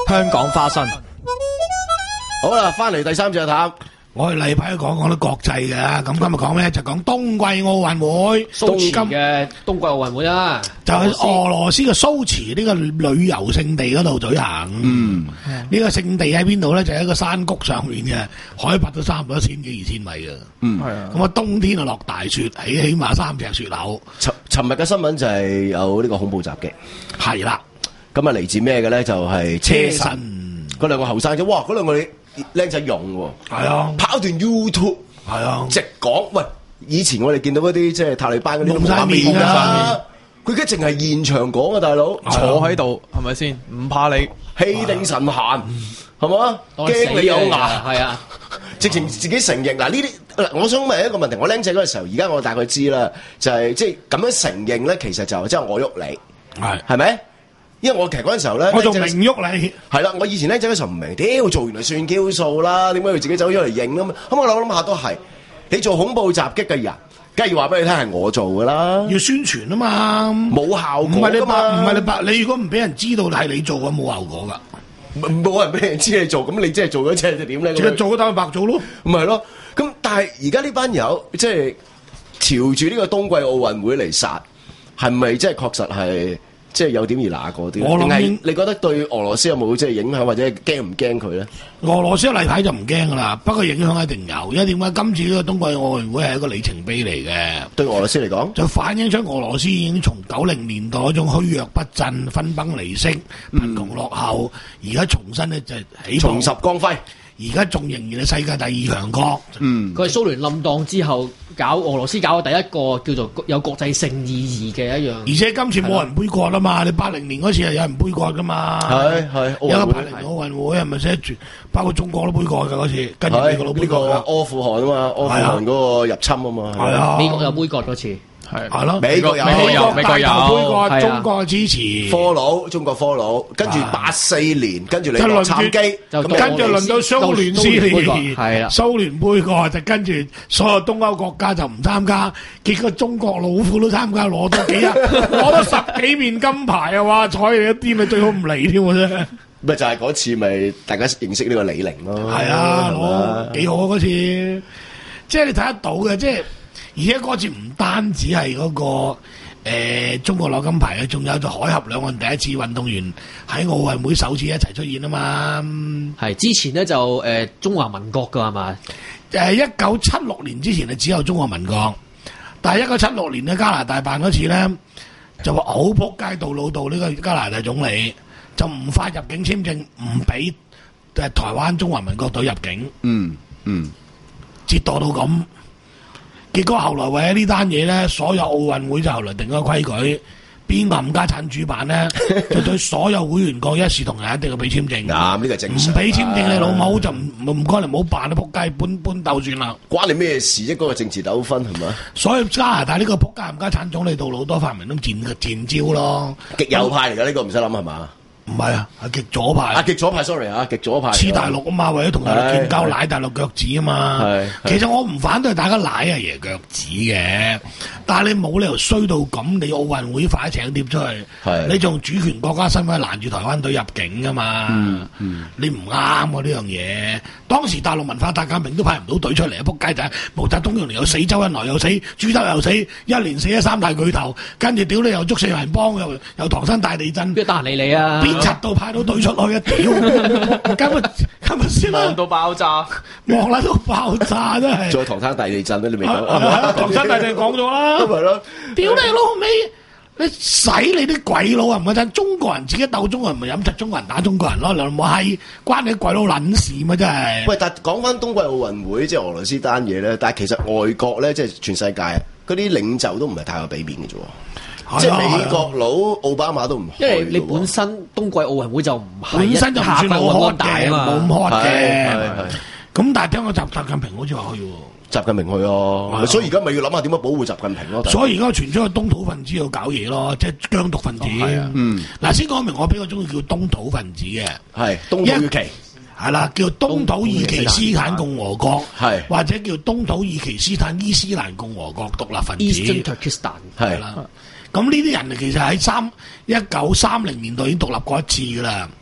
S8: 香港花生。
S3: 好啦，翻嚟第三隻探。
S4: 我哋例牌講講啲國際嘅，咁今日講咩？就講冬季奧運會，
S6: 蘇茨嘅冬季奧運會啦，
S4: 就喺俄羅斯嘅蘇茨呢個旅遊勝地嗰度舉行。嗯，呢個勝地喺邊度咧？就喺一個山谷上面嘅，海拔都差唔多一千幾二千米嘅。嗯，係啊。咁啊，冬天啊落大雪，起起碼三尺雪樓。
S3: 尋尋日嘅新聞就係有呢個恐怖襲擊。
S4: 係啦，
S3: 咁啊嚟自咩嘅咧？就係車臣嗰兩個後生仔，哇！嗰兩個你。僆仔用喎，係
S4: 啊，
S3: 拍一段 YouTube，
S4: 係啊，
S3: 直講喂，以前我哋見到嗰啲即係塔利班嗰啲
S4: 蒙晒面㗎，
S3: 佢而家淨係現場講啊，大佬
S5: 坐喺度係咪先？唔怕你
S3: 氣定神閒，係嘛？驚你有牙，
S6: 係啊，
S3: 直情自己承認嗱呢啲。我想問一個問題，我僆仔嗰個時候，而家我大概知啦，就係即係咁樣承認咧，其實就即係我喐你，係係咪？因為我其實嗰陣時候咧，
S4: 我仲明喐你
S3: 係啦。我以前僆仔嗰時候唔明，屌做完嚟算 Q 數啦，點解要自己走咗嚟認咁？咁我諗諗下都係，你做恐怖襲擊嘅人，梗係要話俾你聽係我做噶啦，
S4: 要宣傳啊嘛，
S3: 冇效果
S4: 唔係你
S3: 噶嘛，
S4: 唔係你白，你如果唔俾人知道係你做嘅，冇效果噶，
S3: 冇人俾人知你做，咁你即係做咗即係點咧？
S4: 即係做咗等佢白做咯，
S3: 唔係咯？咁但係而家呢班友即係朝住呢個冬季奧運會嚟殺，係咪即係確實係？即係有點而拿過啲，定係你覺得對俄羅斯有冇即係影響，或者驚唔驚佢咧？
S4: 俄羅斯例牌就唔驚噶啦，不過影響一定有，因為點解今次呢個冬季奧運會係一個里程碑嚟嘅。
S3: 對俄羅斯嚟講，就
S4: 反映出俄羅斯已經從九零年代嗰種虛弱不振、分崩離析、貧窮落後，而家重新咧就起
S3: 重拾光輝。
S4: 而家仲仍然係世界第二強國。
S6: 嗯，佢係蘇聯冧檔之後搞俄羅斯搞嘅第一個叫做有國際性意義嘅一樣。
S4: 而且今次冇人杯葛啊嘛，你八零年嗰次係有人杯葛噶嘛。
S3: 係係，
S4: 有個八零奧運會係咪寫住？包括中國都杯葛㗎嗰次，跟住美國都杯葛㗎。
S3: 阿富汗啊嘛，阿富汗嗰個入侵啊嘛。
S4: 係啊，
S6: 美國有杯葛嗰次。
S5: 係
S4: 係咯，
S3: 美國有，
S4: 美國有，美國有，
S3: 有
S4: 中國支持
S3: 科佬，中國科佬，跟住八四年，跟住你洛杉磯，
S4: 就跟住輪到蘇聯斯年，
S6: 係啦，
S4: 蘇聯杯葛就跟住所有東歐國家就唔參加，結果中國老虎都參加，攞多幾日，攞多十幾面金牌啊！哇，彩你一啲咪最好唔嚟添嘅啫。
S3: 咪就係嗰次咪大家認識呢個李寧咯。
S4: 係啊，攞幾好啊嗰次，即係你睇得到嘅，即係。而且嗰次唔單止係嗰、那個、呃、中國攞金牌嘅，仲有就海峽兩岸第一次運動員喺奧運會首次一齊出現啊嘛。
S6: 係之前咧就誒、呃、中華民國㗎係嘛？
S4: 誒一九七六年之前係只有中華民國，但係一九七六年咧加拿大辦嗰次咧就話好撲街，杜魯道呢個加拿大總理就唔發入境簽證，唔俾誒台灣中華民國隊入境。嗯嗯，折墮到咁。結果後來為咗呢單嘢咧，所有奧運會就後來定咗規矩，邊個冚家產主辦咧，就對所有會員國一視同仁，一定要俾簽證。
S3: 嗱，呢個正常。
S4: 唔俾簽證，你老母就唔唔該你唔好辦啦，仆街搬搬竇算啦。
S3: 關你咩事啫？嗰個政治糾紛係咪？
S4: 所以加拿大呢個仆街冚家產總理杜魯多發明都賤賤招咯，
S3: 極右派嚟㗎呢個唔使諗係嘛？
S4: 唔係啊，係極左派。
S3: 啊，極左派 ，sorry 啊，極左派。
S4: 黐大陸啊嘛，為咗同大陸建交，舐大陸腳趾啊嘛。係。其實我唔反對大家舐阿爺腳趾嘅，但係你冇理由衰到咁，你奧運會快請帖出去，係。你仲主權國家身份攔住台灣隊入境噶嘛？嗯嗯。你唔啱喎呢樣嘢。當時大陸文化大革命都派唔到隊出嚟啊！仆街仔，毛澤東用嚟又死，周恩來又死，朱德又死，一連死咗三大巨頭，跟住屌你又捉四人幫，又又唐山大地震，
S6: 邊得閒理你啊？
S4: 柒到派到隊出去啊！屌，今日今日先
S5: 忙到爆炸，
S4: 忙啦到爆炸真係。
S3: 再唐山大地震咧，你未講？
S4: 唐山大地震講咗啦，
S3: 咪咯。
S4: 屌你老味，你使你啲鬼佬啊！唔係真，中國人自己鬥中國人，咪飲柒中國人打中國人咯，你冇閪關你鬼佬撚事咩？真係。喂，
S3: 但講翻冬季奧運會，即係俄羅斯單嘢咧，但係其實外國咧，即係全世界嗰啲領袖都唔係太有俾面嘅啫。即係美國佬奧巴馬都唔，
S6: 因為你本身冬季奧運會就唔係
S4: 本身就唔算好 hot 嘅，冇咁 hot 嘅。咁但係聽講習習近平好似話去喎，
S3: 習近平去啊，所以而家咪要諗下點樣保護習近平咯。
S4: 所以而家傳出個東土分子要搞嘢咯，即係疆獨分子。嗯，嗱先講明，我比較中意叫東土分子嘅，
S3: 係東土耳其。
S4: 係啦，叫東土耳其斯坦共和國，係或者叫東土耳其斯坦伊斯蘭共和國獨立分子。
S6: Eastern Turkestan
S4: 係啦。咁呢啲人其實喺三一九三零年代已經獨立過一次噶啦。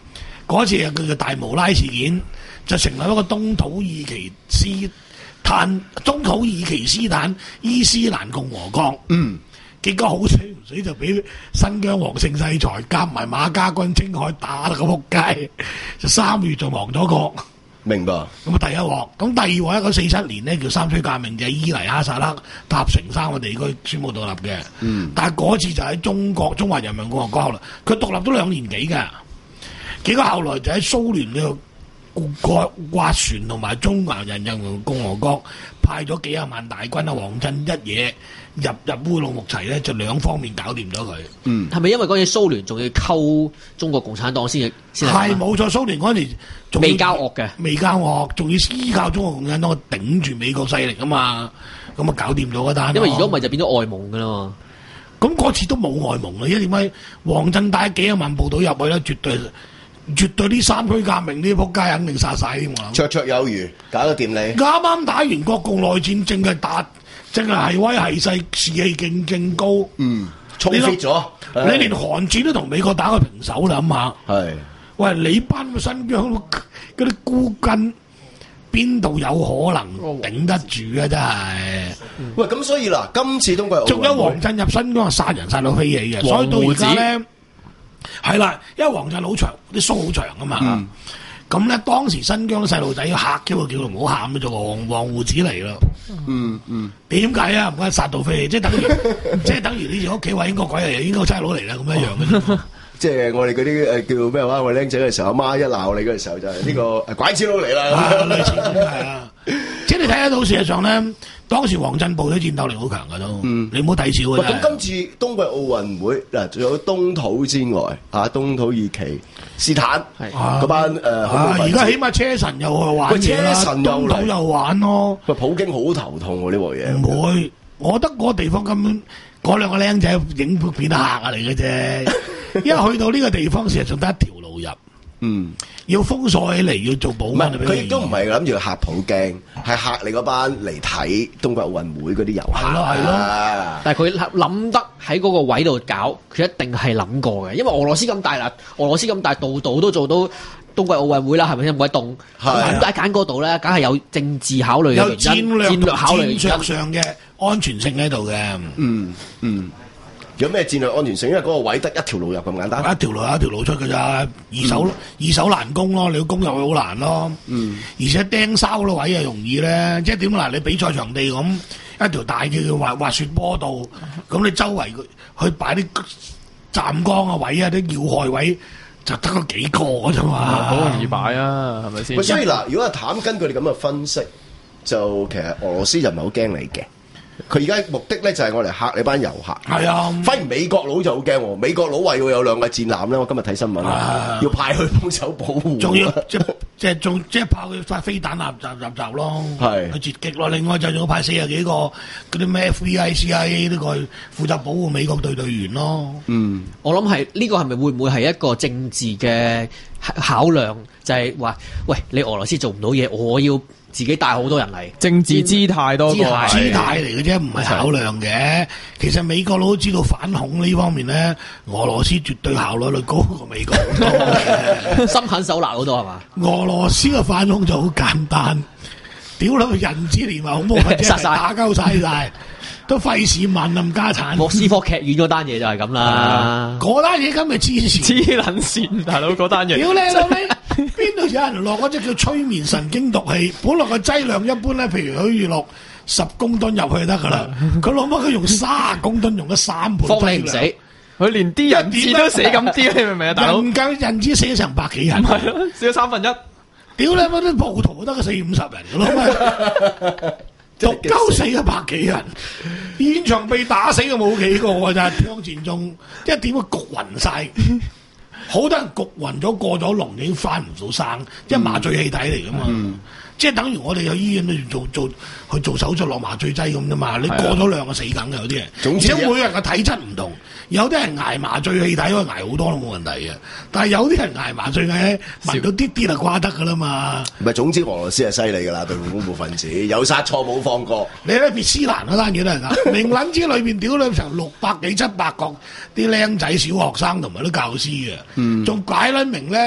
S4: 嗰次佢嘅大無拉事件，就成立一個東土耳其斯坦東土耳其斯坦伊斯蘭共和國。
S3: 嗯，
S4: 結果好水唔水就俾新疆王姓制裁，夾埋馬家軍青海打到個仆街，就三月就亡咗國。
S3: 明白。
S4: 咁啊第一鑊，咁第二鑊一九四七年呢，叫三摧革命，就係伊犁、哈薩克、塔城三個地區宣布獨立嘅。
S3: 嗯，
S4: 但係嗰次就喺中國中華人民共和國後來，佢獨立都兩年幾㗎。結果後來就喺蘇聯嘅刮刮船同埋中華人民共和國派咗幾廿萬大軍啊，王震一嘢入入烏魯木齊咧，就兩方面搞掂咗佢。
S6: 嗯，係咪因為嗰陣蘇聯仲要溝中國共產黨先先
S4: 係冇錯，蘇聯嗰陣時仲要
S6: 未交惡嘅，
S4: 未交惡，仲要依靠中國共產黨頂住美國勢力啊嘛，咁啊搞掂咗嗰單。
S6: 因為如果唔係就變咗外蒙噶啦嘛。
S4: 咁嗰次都冇外蒙啦，因為點解王震帶幾廿萬部隊入去咧，絕對。絕對啲三區革命啲仆街肯定殺晒添喎，
S3: 綽綽有餘，搞得掂你。啱
S4: 啱打完國共內戰，正係打，正係係威係勢，士氣勁勁高。
S3: 嗯，衝 fit 咗。
S4: 你連韓戰都同美國打個平手啦，諗下。
S3: 係。
S4: 喂，你班個新疆嗰啲孤根，邊度有可能頂得住啊？真係。
S3: 喂，咁所以嗱，今次冬季奧運會，
S4: 仲有王震入新疆殺人殺到飛起嘅，所以到而家咧。係啦，因為王震好長，啲鬚好長啊嘛。咁咧、嗯，當時新疆啲細路仔要嚇 Q 叫佢唔好喊，就黃黃胡子嚟咯。
S3: 嗯嗯，
S4: 點解啊？唔該殺到飛，即係等於，即係等於你哋屋企話英國鬼嚟，英國差佬嚟啦，咁一樣嘅。
S3: 即係我哋嗰啲誒叫咩話？我僆仔嘅時候，阿媽一鬧你嗰時候就係呢個拐子佬嚟啦。
S4: 類似係啊，即係你睇得到事實上咧，當時王震部隊戰鬥力好強嘅都，嗯、你唔好睇小啊。
S3: 咁今次冬季奧運會嗱，除咗東土之外，啊東土耳其斯坦嗰班誒，
S4: 而家起碼車臣又去玩嘢啦，東土又玩咯。
S3: 喂，普京好頭痛喎呢鑊嘢。
S4: 唔會，我覺得嗰個地方根本嗰兩個僆仔影片得嚇嚟嘅啫。因為去到呢個地方，事實上得一條路入，嗯，要封鎖起嚟，要做保安。
S3: 佢亦都唔係諗住嚇普京，係嚇你嗰班嚟睇冬季奧運會嗰啲遊客。係咯係咯。
S6: 但係佢諗得喺嗰個位度搞，佢一定係諗過嘅。因為俄羅斯咁大啦，俄羅斯咁大，度度都做到冬季奧運會啦，係咪先？唔鬼凍，點解揀嗰度咧？梗係有政治考慮嘅原因，
S4: 有戰略、
S6: 戰略考慮
S4: 戰略上嘅安全性喺度嘅。
S3: 嗯嗯。有咩戰略安全性？因為嗰個位得一條路入咁簡單，
S4: 一條路有一條路出㗎咋，二手、嗯、二手難攻咯，你要攻入去好難咯。嗯，而且釘哨嗰位又容易咧，即係點嗱？你比賽場地咁一條大嘅滑滑雪坡度，咁你周圍去擺啲站崗嘅位啊，啲要害位就得嗰幾個啫嘛，
S5: 好容易擺啊，係咪先？
S3: 所以嗱，如果係譚根據你咁嘅分析，就其實俄羅斯就唔係好驚你嘅。佢而家目的咧就係我嚟嚇你班遊客，係啊。反而美國佬就好驚喎，美國佬話要有兩個戰艦咧，我今日睇新聞啦，啊、要派去幫手保護，
S4: 仲要即即係仲即係炮佢發飛彈入入入閘咯，係去截擊咯。另外就仲要派四十幾個嗰啲咩 F B I、C I A 呢個負責保護美國隊隊員咯。
S6: 嗯，我諗係呢個係咪會唔會係一個政治嘅考量？就係、是、話，喂，你俄羅斯做唔到嘢，我要自己帶好多人嚟，
S5: 政治姿態多過
S4: 姿態姿態嚟嘅啫，唔係考量嘅。其實美國佬都知道反恐呢方面咧，俄羅斯絕對效率率高過美國好多嘅，
S6: 心狠手辣好多係嘛？
S4: 俄羅斯嘅反恐就好簡單，屌你人質連埋恐怖分子打鳩晒晒。都費事問咁家產，
S6: 莫斯科劇院嗰單嘢就係咁啦。
S4: 嗰單嘢今日黐線，
S5: 黐撚線，大佬嗰單嘢。
S4: 屌你老味，邊度有人落嗰隻叫催眠神經毒氣？本來個劑量一般咧，譬如可以落十公噸入去得噶啦。佢攞乜佢用卅公噸，用咗三倍。
S6: 方你唔死，
S5: 佢連啲人質都死咁啲，你明唔明啊？大佬，
S4: 人夠人質死咗成百幾人，
S5: 係咯，死咗三分一。屌
S4: 你乜啲暴徒得個四五十人噶咯。獨鳩死一百幾人，現場被打死嘅冇幾個㗎咋，槍戰中一點都焗暈晒，好多人焗暈咗過咗龍已經翻唔到生，因為麻醉氣體嚟噶嘛，嗯、即係等於我哋有醫院去做做去做手術落麻醉劑咁啫嘛，你過咗量就死梗嘅有啲人，而且每人嘅體質唔同，有啲人捱麻醉氣體可以捱好多都冇問題嘅，但係有啲人捱麻醉嘅聞到啲啲就瓜得噶啦嘛。
S3: 唔係，總之俄羅斯係犀利噶啦，對付恐怖分子有殺錯冇放過。
S4: 你睇別斯蘭嗰單嘢都係㗎，明撚之裏邊屌你成六百幾七百個啲僆仔小學生同埋啲教師嘅，仲解撚明咧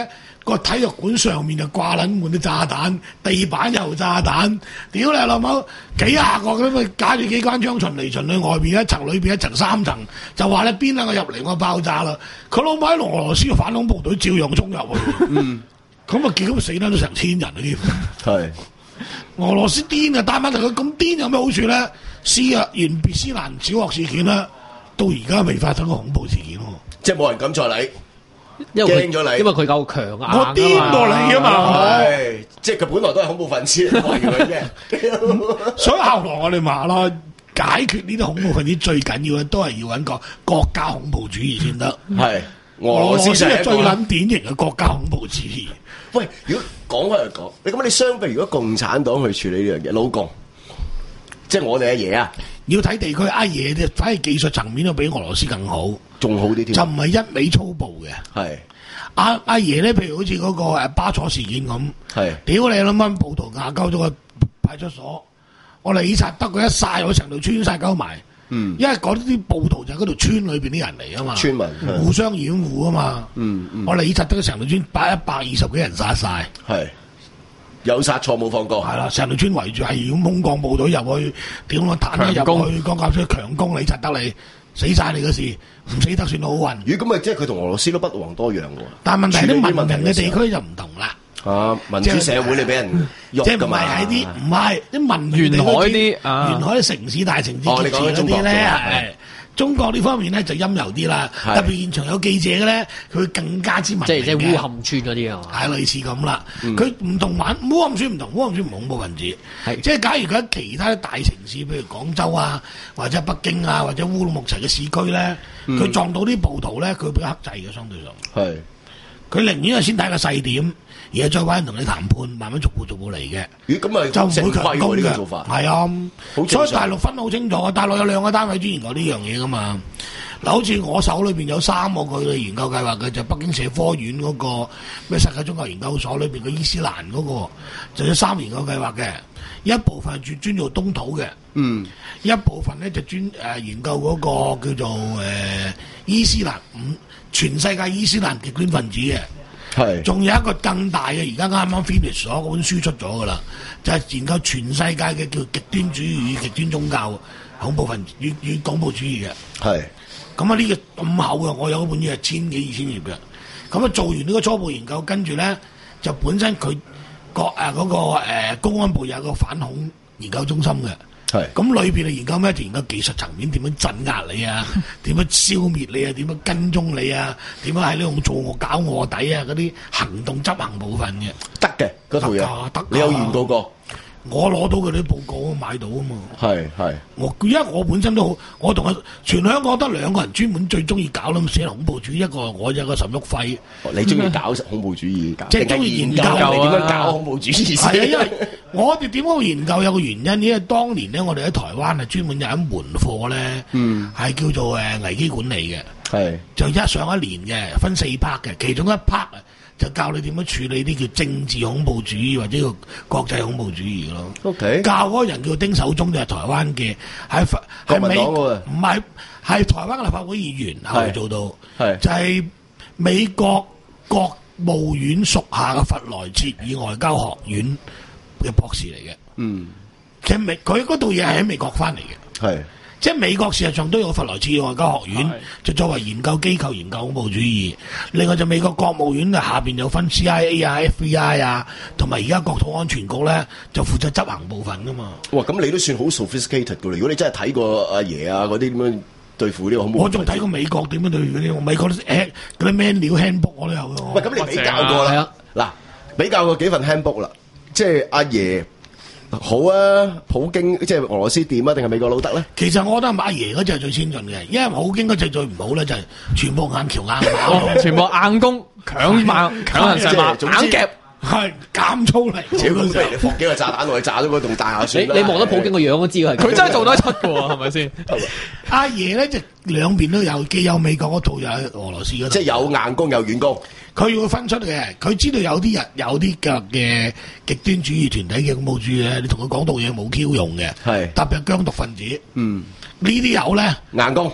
S4: 個體育館上面就掛撚滿啲炸彈，地板又炸彈，屌你老母幾廿個咁啊！架住機關槍巡嚟巡去，外邊一層，裏邊一層，三層，就話咧邊兩個入嚟我爆炸啦！佢老母喺俄羅斯嘅反恐部隊照樣衝入去，嗯，咁啊結果死得都成千人啊！啲
S3: 係
S4: 俄羅斯癲啊，但係問題佢咁癲有咩好處咧？斯啊，完別斯蘭小學事件咧，到而家未發生過恐怖事件喎，
S3: 即係冇人敢再嚟。
S6: 因為
S3: 驚咗你，
S6: 因為佢夠強硬
S4: 我癲過你啊嘛，
S3: 係即係佢本來都係恐怖分子嚟嘅啫。所以
S4: 後來我哋話咯，解決呢啲恐怖分子最緊要嘅都係要揾個國家恐怖主義先得。
S3: 係
S4: 俄羅斯係最撚典型嘅國家恐怖主義。
S3: 喂，如果講開嚟講，你咁你相比如果共產黨去處理呢樣嘢，老共即係我哋阿爺啊，
S4: 要睇地區阿爺咧，反而技術層面都比俄羅斯更好。
S3: 仲好啲添，
S4: 就唔係一味粗暴嘅。
S3: 係
S4: 阿阿爺咧，譬如好似嗰個誒巴楚事件咁，係屌你諗蚊暴徒壓鳩咗個派出所，我理察得佢一晒，我成條村晒鳩埋。嗯，因為嗰啲暴徒就係嗰條村裏邊啲人嚟啊嘛，村民互相掩護啊嘛。嗯嗯，我理察得成條村百一百二十幾人殺晒，係
S3: 有殺錯冇放過。
S4: 係啦，成條村圍住係咁空降部隊入去，屌我彈咗入去，鋼甲車強攻，理察得你。死晒你嘅事，唔死得算好運。
S3: 咦，咁咪即係佢同俄羅斯都不遑多讓喎。
S4: 但係問題啲文明嘅地區就唔同啦。
S3: 啊，民主社會你俾人
S4: 即係唔係喺啲唔係啲民
S5: 沿海啲
S4: 沿海城市大城市
S3: 哦，你講緊中國
S4: 咧係。中國呢方面咧就陰柔啲啦，特別現場有記者嘅咧，佢會更加之文明嘅。
S6: 即係即係烏坎村嗰啲啊，
S4: 係類似咁啦。佢唔、嗯、同玩烏坎村唔同，烏坎村唔恐怖分子。係即係假如佢喺其他大城市，譬如廣州啊，或者北京啊，或者烏魯木齊嘅市區咧，佢、嗯、撞到啲暴徒咧，佢比較克制嘅，相對上。係。佢寧願係先睇個細點，而係再揾人同你談判，慢慢逐步逐步嚟嘅。
S3: 咦，咁咪
S4: 就唔會強攻嘅做
S3: 法。
S4: 係啊，所以大陸分好清楚啊！大陸有兩個單位專研究呢樣嘢噶嘛。嗱，好似我手裏邊有三個佢嘅研究計劃嘅，就北京社科院嗰個咩世界宗教研究所裏邊嘅伊斯蘭嗰個，就有三研究計劃嘅。一部分係專專做東土嘅，嗯，一部分咧就專誒、呃、研究嗰個叫做誒、呃、伊斯蘭五。全世界伊斯蘭極端分子嘅，係，仲有一個更大嘅，而家啱啱 finish 咗嗰本書出咗噶啦，就係、是、研究全世界嘅叫極端主義與極端宗教恐怖分子與與恐怖主義嘅，係。咁啊呢個咁厚嘅，我有一本嘢係千幾二千頁嘅，咁啊做完呢個初步研究，跟住咧就本身佢國誒嗰個誒、呃、公安部有個反恐研究中心嘅。係咁裏邊啊研究咩？就研究技術層面點樣鎮壓你啊，點樣消滅你啊，點樣跟蹤你啊，點樣喺呢種做我搞臥底啊嗰啲行動執行部分嘅，
S3: 得嘅嗰套嘢，得你有研究過？
S4: 我攞到佢啲報告買到啊嘛。係係，我因為我本身都好，我同佢全香港得兩個人專門最中意搞咁寫恐怖主義，一個我，一個岑旭輝。
S3: 你中意搞恐怖主義？
S4: 即係中意研究
S3: 你點樣搞恐怖主義？
S4: 係啊，因為我哋點解會研究有個原因，因為當年咧，我哋喺台灣係專門有一門課咧，嗯，係叫做誒危機管理嘅，係就一上一年嘅，分四 part 嘅，其中一 part 啊。就教你點樣處理啲叫政治恐怖主義或者叫國際恐怖主義咯。OK，教嗰個人叫丁守中，就係台灣嘅，係係美唔係係台灣嘅立法會議員後來做到，係就係美國國務院屬下嘅弗萊切爾外交學院嘅博士嚟嘅。嗯，其實美佢嗰度嘢係喺美國翻嚟嘅。係。即係美國事實上都有弗萊切爾外交學院，就作為研究機構研究恐怖主義。另外就美國國務院啊，下邊有分 C I A 啊、F B I 啊，同埋而家國土安全局咧就負責執行部分噶嘛。
S3: 哇！咁你都算好 sophisticated 噶啦。如果你真係睇過阿爺啊嗰啲點樣對付呢個恐怖，
S4: 我仲睇過美國點樣對付嗰啲美國啲誒嗰啲 manual handbook 我都有嘅。
S3: 喂，咁你比較過啦，嗱，比較過幾份 handbook 啦，即係阿爺。好啊，普京即係俄羅斯掂啊，定係美國佬得咧？
S4: 其實我覺得阿爺嗰隻係最先進嘅，因為普京嗰隻最唔好咧就係全部硬橋硬馬，
S5: 全部硬攻強猛強人上馬硬夾，
S4: 係減粗嚟。
S3: 屌，不如你放幾個炸彈落去炸咗嗰棟大廈算啦。
S6: 你你望得普京個樣都知佢，
S5: 佢真係做得出嘅喎，係咪先？
S4: 阿爺咧就兩邊都有，既有美國嗰套，又有俄羅斯嗰套，
S3: 即係有硬攻有軟攻。
S4: 佢要分出嘅，佢知道有啲人有啲嘅嘅極端主義團體嘅恐怖主義咧，你同佢講到嘢冇 Q 用嘅，係特別係疆獨分子。嗯，呢啲有咧
S3: 硬攻，
S4: 一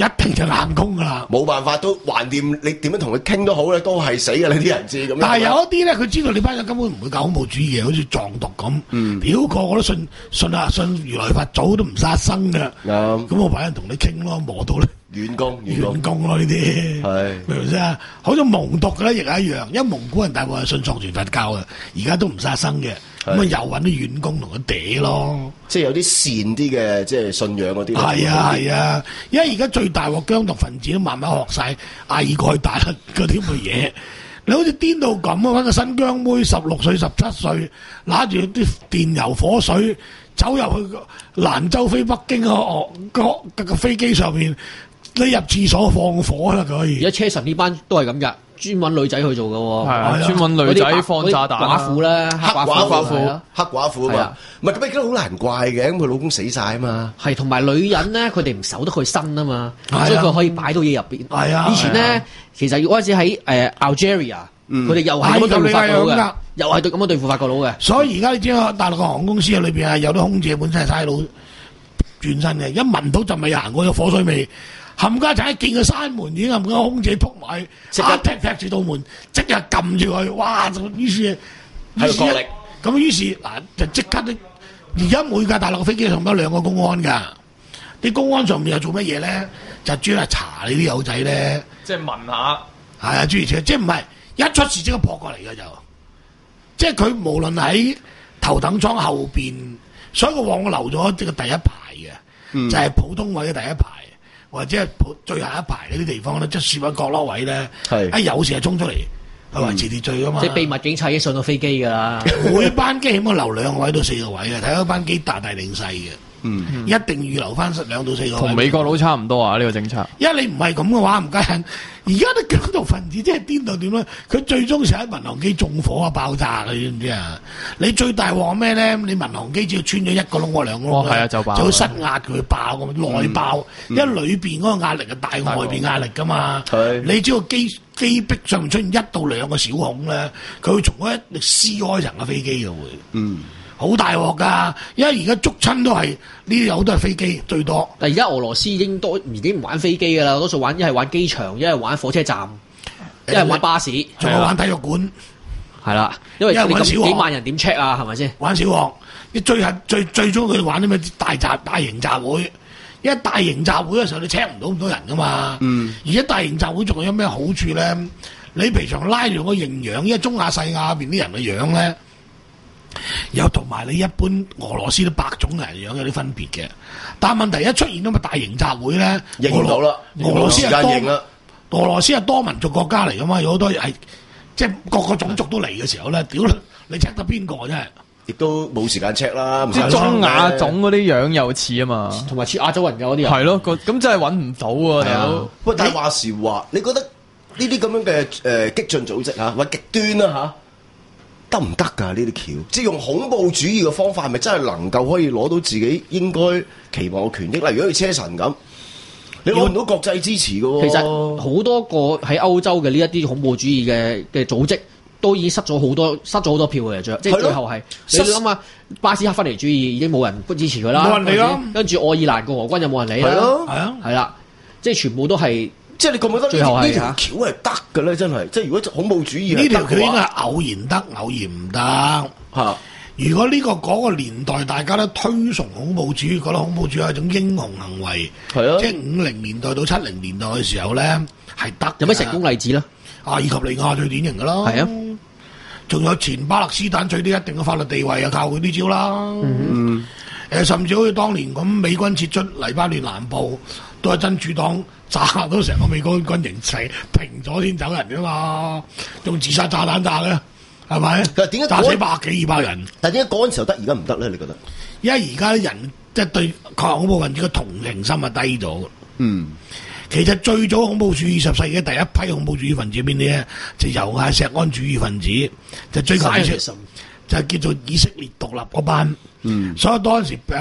S4: 一定就硬攻噶啦，
S3: 冇辦法都橫掂，你點樣同佢傾都好咧，都係死嘅呢啲人質咁樣。
S4: 但係有一啲咧，佢知道你班人根本唔會搞恐怖主義嘅，好似藏獨咁。嗯，屌個個都信信啊信如來佛祖都唔殺生嘅。啱，咁我揾人同你傾咯，磨到咧。
S3: 遠攻
S4: 遠攻咯呢啲，係明唔明先啊？好似蒙獨嘅咧，亦係一樣，因為蒙古人大部分係信藏傳佛教嘅，而家都唔殺生嘅，咁啊又揾啲遠攻同佢嗲咯。
S3: 即係有啲善啲嘅，即係信仰嗰啲。
S4: 係啊係啊，因為而家最大鑊疆獨分子都慢慢學晒阿爾蓋達嗰啲咁嘅嘢。你好似癲到咁啊！揾個新疆妹十六歲十七歲，拿住啲電油火水走入去蘭州飛北京個個個飛機上面。你入廁所放火啦，可以。
S6: 而家車神呢班都係咁噶，專揾女仔去做噶。係
S5: 啊，專揾女仔放炸彈。
S6: 寡婦啦，
S3: 黑寡婦，黑寡婦啊嘛。唔係咁，亦都好難怪嘅，咁佢老公死晒啊嘛。
S6: 係同埋女人咧，佢哋唔守得佢身啊嘛，所以佢可以擺到嘢入邊。係啊，以前咧，其實嗰陣時喺誒 Algeria，佢哋又係咁樣對付法國佬嘅，又係對咁樣對付法國佬嘅。
S4: 所以而家你知啦，大陸嘅航空公司啊，裏邊啊有啲空姐本身係差佬轉身嘅，一聞到陣味行過有火水味。冚家仔見佢閂門，已經冚家空姐撲埋，即刻踢踢住道門，即刻撳住佢，哇！就於是
S3: 喺度角力，
S4: 咁於是嗱就即刻啲，而家每架大陸飛機上都有兩個公安㗎，啲公安上面又做乜嘢咧？就專係查你啲友仔咧，
S5: 即係問下，
S4: 係啊，諸如此類，即係唔係一出事即刻撲過嚟嘅就，即係佢無論喺頭等艙後邊，所以佢往我留咗即係第一排嘅，嗯、就係普通位嘅第一排。或者係最後一排嗰啲地方咧，即係樹喺角落位咧，一有事就衝出嚟，係維持秩序噶嘛。
S6: 即係秘密警察已經上到飛機㗎啦。
S4: 每班機起碼留兩個位到四個位嘅，睇嗰班機大大定細嘅。嗯，一定預留翻兩到四個位。
S5: 同美國佬差唔多啊！呢、呢個政策。
S4: 因為你唔係咁嘅話，唔加人。而家啲疆獨分子真係癲到點咧？佢最終成喺民航機縱火啊、爆炸嘅，你知唔知啊？你最大鑊咩咧？你民航機只要穿咗一個窿或兩個窿，
S5: 哦啊、就爆，
S4: 就會失壓佢爆咁內爆，嗯、因為裏邊嗰個壓力係大過外邊壓力噶嘛。你只要機機壁上面出現一到兩個小孔咧，佢會從嗰一力撕開成個飛機嘅會。嗯。好大鑊㗎，因為而家捉親都係呢啲有都係飛機最多。
S6: 但係而家俄羅斯已經多已經唔玩飛機㗎啦，多數玩一係玩機場，一係玩火車站，一係玩巴士，
S4: 仲有玩體育館。
S6: 係啦，因為你咁幾萬人點 check 啊？係咪先？
S4: 玩小學，你最係最最終佢哋玩啲咩大集大型集會，因為大型集會嘅時候你 check 唔到咁多人㗎嘛。嗯。而家大型集會仲有咩好處咧？你平常拉住個形樣，因為中亞細亞入邊啲人嘅樣咧。有同埋你一般俄羅斯啲白種人樣有啲分別嘅，但係問題一出現咁嘅大型集會咧，
S3: 認唔到啦。
S4: 俄羅斯係多，俄羅斯係多民族國家嚟噶嘛，有好多係即係各個種族都嚟嘅時候咧，屌你 check 得邊個啫？
S3: 亦都冇時間 check 啦。
S5: 即係中亞種嗰啲樣又似啊嘛，
S6: 同埋似亞洲人嘅嗰啲人。
S5: 係咯，咁真係揾唔到啊！大佬。
S3: 喂，但係話時話，你覺得呢啲咁樣嘅誒激進組織嚇，或者極端啦嚇？得唔得㗎？呢啲橋，即係用恐怖主義嘅方法，係咪真係能夠可以攞到自己應該期望嘅權益？例如，如果好似車臣咁，你攞唔到國際支持嘅喎。
S6: 其實好多個喺歐洲嘅呢一啲恐怖主義嘅嘅組織，都已經失咗好多，失咗好多票嘅，即係最後係你諗下，巴斯克分離主義已經冇人支持佢啦，
S4: 冇人理啦。
S6: 跟住愛爾蘭共和軍有冇人理啦？
S3: 係咯，
S6: 係啊，係啦，即係全部都係。
S3: 即係你覺唔覺得最後呢條橋係得嘅咧？真係，即係如果恐怖主義
S4: 呢條橋應該係偶然得，偶然唔得嚇。如果呢個嗰個年代大家都推崇恐怖主義，覺得恐怖主義係一種英雄行為，係啊，即係五零年代到七零年代嘅時候咧係得。有
S6: 咩成功例子咧？
S4: 阿爾及利亞最典型嘅啦，係啊，仲有前巴勒斯坦取得一定嘅法律地位啊，靠佢啲招啦。嗯，誒，甚至好似當年咁，美軍撤出黎巴嫩南部，都係真主黨。炸到成個美國軍營齊平咗先走人㗎嘛，用自殺炸彈炸嘅，係咪？
S3: 點解
S4: 炸死百幾二百人？
S3: 但係點解嗰陣時候得，而家唔得咧？你覺得？
S4: 因為而家啲人即係對抗恐怖分子嘅同情心係低咗。嗯，其實最早恐怖主義二十世紀第一批恐怖主義分子邊啲咧？就猶太錫安主義分子，就追求就係叫做以色列獨立嗰班。嗯，所以當時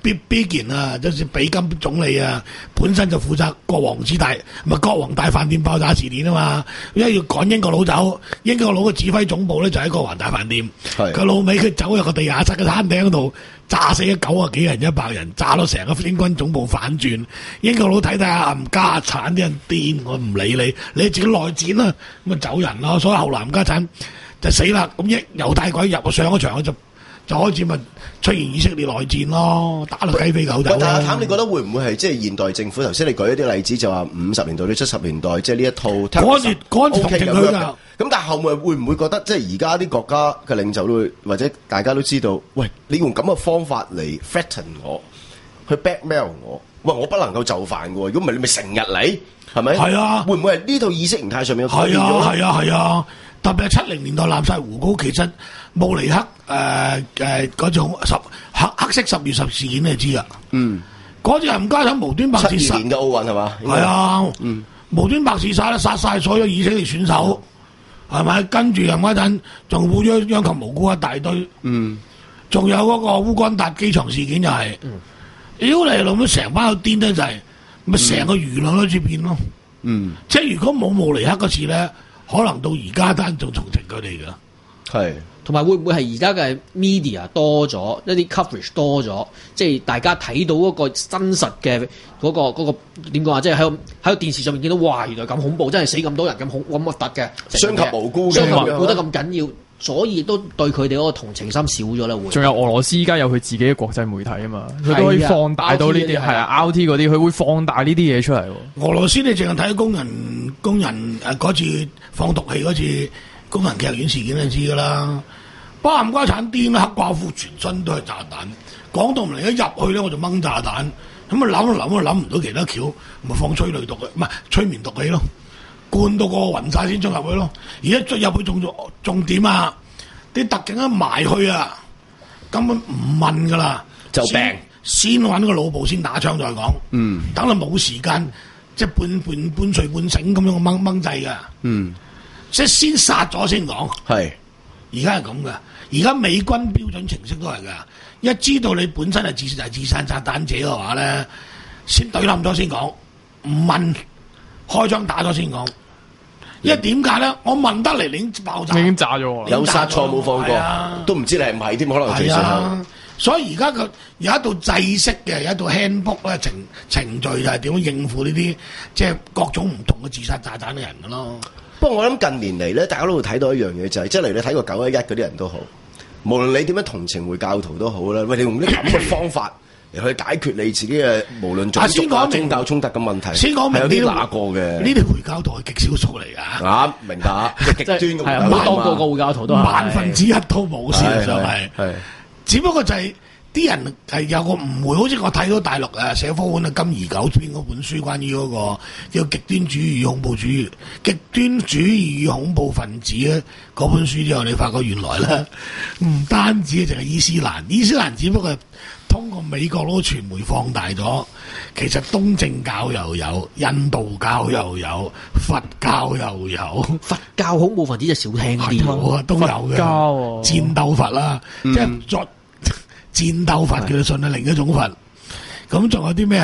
S4: 必必健啊，就算比金總理啊，本身就負責國王子大唔係國王大飯店爆炸事件啊嘛，因為要趕英國佬走，英國佬嘅指揮總部咧就喺國王大飯店，佢老尾佢走入個地下室嘅餐廳嗰度，炸死咗九啊幾人一百人，炸到成個英軍總部反轉，英國佬睇睇下冚家產啲人癲，我唔理你，你自己內戰啦，咁啊走人咯，所以後來冚家產就死啦，咁一猶太鬼入上嗰場就。就開始咪出現以色列內戰咯，打到雞飛狗走。
S3: 但係譚，你覺得會唔會係即係現代政府？頭先你舉一啲例子，就話五十年代到七十年代，即係呢一套。
S4: 嗰陣時嗰陣時同情佢㗎。
S3: 咁但係後面會唔會覺得即係而家啲國家嘅領袖都會，或者大家都知道，喂，你用咁嘅方法嚟 threaten 我，去 blackmail 我，喂，我不能夠就範嘅喎。如果唔係，你咪成日嚟，係咪？係啊。會唔會係呢套意識形態上面改變咗？
S4: 係啊，係啊，係啊。特別係七零年代立晒胡膏，其實慕尼黑誒誒嗰種十黑黑色十月十事件你知噶，嗯，嗰次冚家產無端白事殺，
S3: 七二年嘅奧運係嘛？
S4: 係啊，嗯，無端白事殺咧，殺晒所有以色列選手，係咪？跟住冚家產仲會殃殃及無辜一大堆，嗯，仲有嗰個烏干達機場事件就係、是，屌你老母成班有癲得滯，咪成個輿論都轉變咯，嗯，即係如果冇慕尼黑嗰次咧。可能到而家單仲同情佢哋㗎，
S6: 係同埋會唔會係而家嘅 media 多咗一啲 coverage 多咗，即係大家睇到嗰個真實嘅嗰、嗰個嗰、嗰個點講啊？即係喺喺個電視上面見到，哇！原來咁恐怖，真係死咁多人咁恐咁核突嘅，
S3: 傷及無辜嘅，
S6: 傷及無辜得咁緊要，所以亦都對佢哋嗰個同情心少咗啦。會
S5: 仲有俄羅斯依家有佢自己嘅國際媒體啊嘛，佢都可以放大到呢啲係啊 R T 嗰啲，佢會放大呢啲嘢出嚟。
S4: 俄羅斯你淨係睇工人工人誒嗰次放毒氣嗰次工人劇院事件就知㗎啦，巴冚家產癲啦，黑寡婦全身都係炸彈，講到唔嚟一入去咧我就掹炸彈，咁啊諗啊諗啊諗唔到其他橋，咪放催淚毒嘅，唔係催眠毒氣咯，灌到個暈晒先衝入去咯，而家進入去仲重點啊，啲特警一埋去啊，根本唔問㗎啦，
S3: 就病
S4: 先揾個腦部先打槍再講，嗯，等你冇時間。即係半半半睡半醒咁樣掹掹掣㗎，嗯，即係先殺咗先講，係，而家係咁㗎，而家美軍標準程式都係㗎，一知道你本身係自就係自殺炸彈者嘅話咧，先懟冧咗先講，唔問，開槍打咗先講，因為點解咧？我問得嚟你已經爆炸，
S5: 已經炸咗我，
S3: 有殺錯冇放過，啊、都唔知你係唔係添，可能隨時候。
S4: 所以而家個有一道制式嘅，有一道 handbook 咧程程序就係點樣應付呢啲即係各種唔同嘅自殺炸彈嘅人嘅咯。
S3: 不過我諗近年嚟咧，大家都會睇到一樣嘢就係、是，即係嚟你睇過九一一嗰啲人都好，無論你點樣同情回教徒都好啦，喂，你用啲咁嘅方法嚟去解決你自己嘅無論種族啊、宗教衝突嘅問題，
S4: 先講明
S3: 係有啲拿過嘅。
S4: 呢啲回教徒係極少數嚟㗎。啊，
S3: 明白，即係極端嘅
S6: 係好多個個回教徒都係
S4: 萬分之一都冇，事實上係。係。只不過就係、是、啲人係有個誤會，好似我睇到大陸誒寫科本啊金怡九編嗰本書，關於嗰個叫極端主義與恐怖主義、極端主義與恐怖分子咧嗰本書之後，你發覺原來咧唔單止淨係伊斯蘭，伊斯蘭只不過係通過美國嗰個傳媒放大咗，其實東正教又有，印度教又有，佛教又有，
S6: 佛教恐怖分子就少聽啲，
S4: 都有嘅。戰鬥佛啦，嗯、即係作。戰鬥佛叫做信係另一種佛，咁仲有啲咩？誒、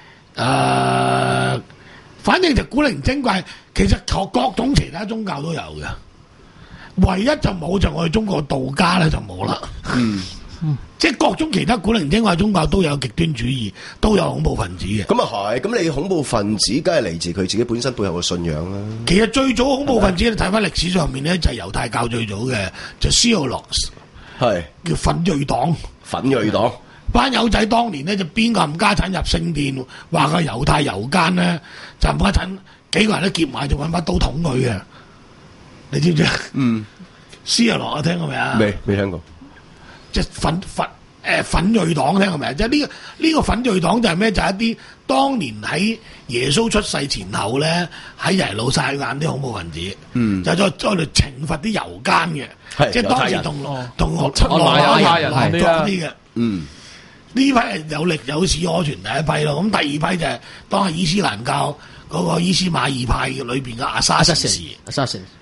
S4: 呃，反正就古靈精怪，其實各種其他宗教都有嘅，唯一就冇就我哋中國道家咧就冇啦。嗯，即係各種其他古靈精怪宗教都有極端主義，都有恐怖分子嘅。咁啊係，咁你恐怖分子梗係嚟自佢自己本身背後嘅信仰啦。其實最早恐怖分子你睇翻歷史上面咧，就係猶太教最早嘅，就 Sionists 係叫奮銳黨。奮銳黨班友仔當年咧就邊個冚家產入聖殿，話個猶太猶奸咧就冚家產幾個人都劫埋，就揾把刀捅佢嘅，你知唔知啊？嗯，斯亞羅啊，聽過未啊？未未聽過。即係奮奮誒奮銳黨聽過未啊？即係呢個呢個奮銳黨就係咩？就係、是、一啲當年喺耶穌出世前後咧喺耶路撒冷啲恐怖分子，嗯，就再再嚟懲罰啲猶奸嘅，即係當時同同羅馬亞人合作啲嘅，嗯，呢批係有力有史可傳第一批咯。咁第二批就係當係伊斯蘭教嗰個伊斯馬爾派嘅裏邊嘅阿沙什士，阿沙什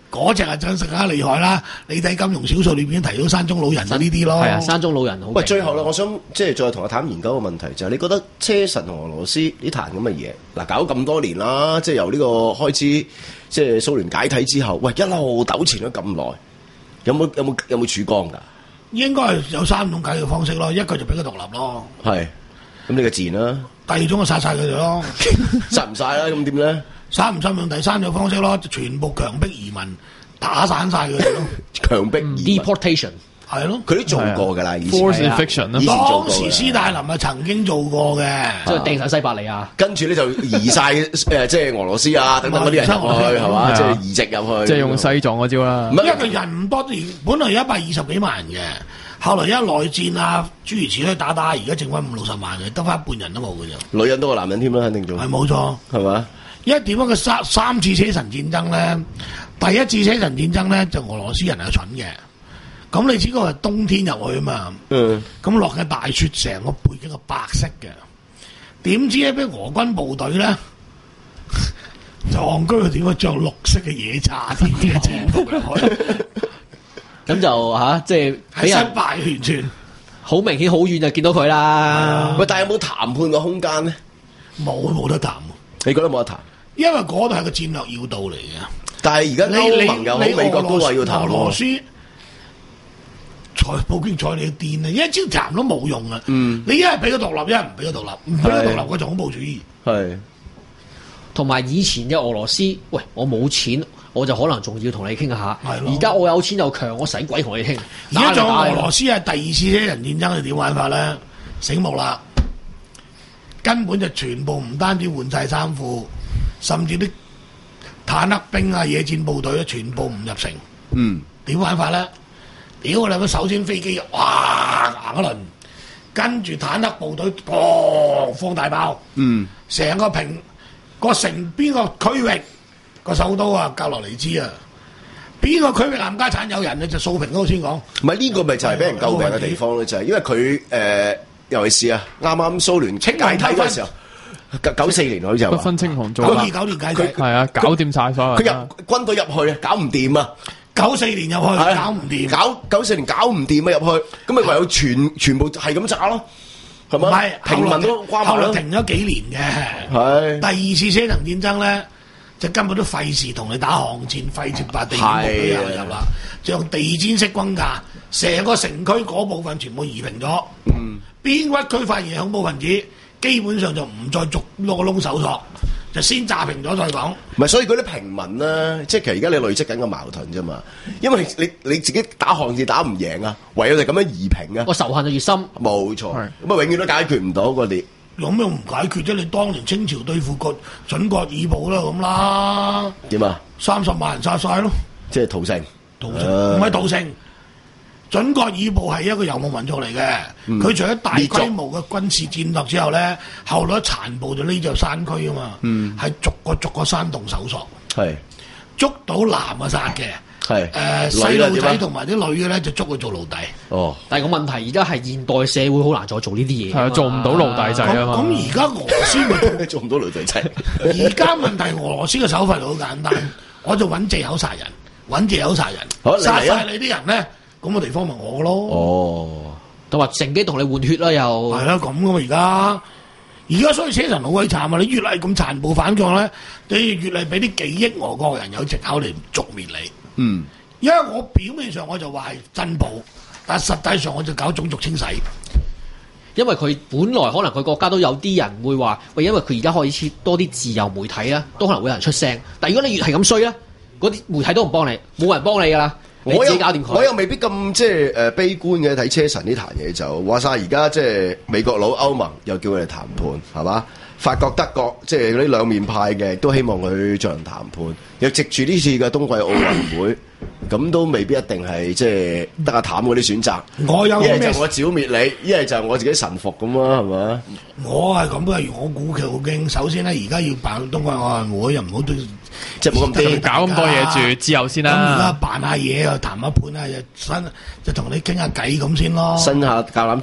S4: 嗰只係真實更加厲害啦！你睇金庸小說裏邊提到山中老人就呢啲咯。
S6: 係啊，山中老人好。
S3: 喂，最後啦，我想即係再同阿譚研究個問題就係、是，你覺得車神同俄羅斯呢壇咁嘅嘢，嗱搞咁多年啦，即係由呢個開始，即係蘇聯解體之後，喂一路糾纏咗咁耐，有冇有冇有冇曙光㗎？
S4: 應該係有三種解決方式咯，一個就俾佢獨立咯。
S3: 係，咁你個自然啦。
S4: 第二種就殺晒佢哋咯，
S3: 殺唔晒啦，咁點咧？
S4: 殺唔殺用第三種方式咯，就全部強迫移民，打散晒佢哋咯。
S3: 強迫移民
S6: deportation
S4: 係咯，
S3: 佢都做過㗎啦，以前。
S5: force eviction 啦，
S4: 當時斯大林啊曾經做過嘅，
S6: 即係掟晒西伯利亞，
S3: 跟住咧就移晒誒，即係俄羅斯啊等等嗰啲人入去係嘛，即係移植入去，
S5: 即係用西藏嗰招啦。
S4: 因為佢人唔多，本來有一百二十幾萬人嘅，後來因為內戰啊諸如此類打打，而家剩翻五六十萬嘅，得翻一半人都冇嘅啫。
S3: 女人多過男人添啦，肯定做。
S4: 係冇錯，
S3: 係嘛？
S4: 因為點解個三三次車臣戰爭咧？第一次車臣戰爭咧，就俄羅斯人係蠢嘅。咁你知嗰個係冬天入去啊嘛，
S3: 嗯，
S4: 咁落嘅大雪，成個背景係白色嘅，點知咧俾俄軍部隊咧就戇居佢點解着綠色嘅野茶添嘅制服入去，
S6: 咁就嚇即係
S4: 係失敗完全，
S6: 好明顯好遠就見到佢啦。
S3: 喂，但係有冇談判嘅空間咧？
S4: 冇冇得談，
S3: 你覺得冇得談？
S4: 因為嗰度係個戰略要道嚟嘅。
S3: 但係而家歐盟又好，美國都話要談
S4: 俄羅斯。財普京睬你癲啊！一招談都冇用啊！嗯、你一係俾佢獨立，一係唔俾佢獨立，唔俾佢獨立嗰種恐怖主義。
S3: 係，
S6: 同埋以前嘅俄羅斯，喂，我冇錢，我就可能仲要同你傾下。而家我有錢又強，我使鬼同你傾？
S4: 而家仲俄羅斯係第二次車臣戰爭係點玩法咧？醒目啦，根本就全部唔單止換晒衫褲，甚至啲坦克兵啊、野戰部隊咧，全部唔入城。
S3: 嗯，
S4: 點玩法咧？屌我哋首先飛機哇行一輪，跟住坦克部隊砰放大炮，
S3: 嗯，
S4: 成個平個城邊個區域個首都啊格羅尼茲啊，邊個區域冚家產有人咧就掃平嗰度先講。
S3: 唔係呢個咪就係俾人詬病嘅地方咧，就係因為佢誒、呃，尤其是啊啱啱蘇聯解體嗰時候，九四年好似
S5: 不分青紅皂白，
S4: 九二九年解體，
S5: 係啊，搞掂晒所有。
S3: 佢入軍隊入去啊，搞唔掂啊！
S4: 九四年入去搞唔掂，
S3: 搞九四年搞唔掂啊入去，咁咪唯有全全部係咁炸咯，係咪？
S4: 唔係
S3: 平民都關埋咯，
S4: 停咗幾年嘅。
S3: 係
S4: 第二次車臣戰爭咧，就根本都費事同你打巷戰，費事把地面部隊又入啦，就用地毯式轟炸，成個城區嗰部分全部夷平咗。嗯，邊屈區發現恐怖分子，基本上就唔再逐攞個窿搜索。就先炸平咗再講，
S3: 唔係，所以嗰啲平民咧，即係其實而家你累積緊個矛盾啫嘛。因為你你自己打巷戰打唔贏啊，唯有就咁樣夷平啊，
S6: 個仇恨就越深。
S3: 冇錯，咁啊永遠都解決唔到嗰啲。
S4: 有咩唔解決啫？你當年清朝對付個準國爾部啦咁啦，
S3: 點啊？
S4: 三十萬人殺晒咯，
S3: 即係屠城，
S4: 屠城唔係屠城。準國爾部係一個游牧民族嚟嘅，佢、嗯、除咗大規模嘅軍事戰略之後咧，後來殘部就匿咗山區啊嘛，係、嗯、逐個逐個山洞搜索，
S3: 係
S4: 捉到男嘅殺嘅，
S3: 係
S4: 誒細路仔同埋啲女嘅咧就捉佢做奴隸。
S6: 哦，但係個問題而家係現代社會好難再做呢啲嘢，
S5: 係啊，做唔到奴隸制啊嘛。
S4: 咁而家俄羅斯咪
S3: 做唔到奴隸制？
S4: 而家問題俄羅斯嘅手法好簡單，我就揾藉口殺人，揾藉口殺人，殺晒你啲人咧。咁個地方咪我咯，
S3: 哦，
S6: 同埋乘機同你換血啦，又
S4: 係啦，咁噶嘛而家，而家所以車臣好鬼慘啊！你越嚟咁殘暴反抗咧，你越嚟俾啲幾億俄國人有藉口嚟捉滅你。
S3: 嗯，
S4: 因為我表面上我就話係真暴，但係實際上我就搞種族清洗。
S6: 因為佢本來可能佢國家都有啲人會話，喂，因為佢而家開始多啲自由媒體啊，都可能會有人出聲。但係如果你越係咁衰咧，嗰啲媒體都唔幫你，冇人幫你噶啦。
S3: 我又我又未必咁即係誒悲觀嘅睇車臣呢壇嘢，就話晒而家即係美國佬歐盟又叫佢哋談判係嘛？法國德國即係嗰啲兩面派嘅都希望佢進行談判，又藉住呢次嘅冬季奧運會，咁都未必一定係即係得阿譚嗰啲選擇。
S4: 我有
S3: 一係就我剿滅你，一係就我自己臣服咁啊，係嘛？
S4: 我係咁嘅，我估佢好驚。首先咧，而家要辦冬季奧運會，又唔好對。
S3: 即係冇咁多
S5: 搞咁多嘢住，之後先啦。
S4: 咁而家辦下嘢啊，談下判啊，就新就同你傾下偈咁先咯。
S3: 伸下橄欖枝。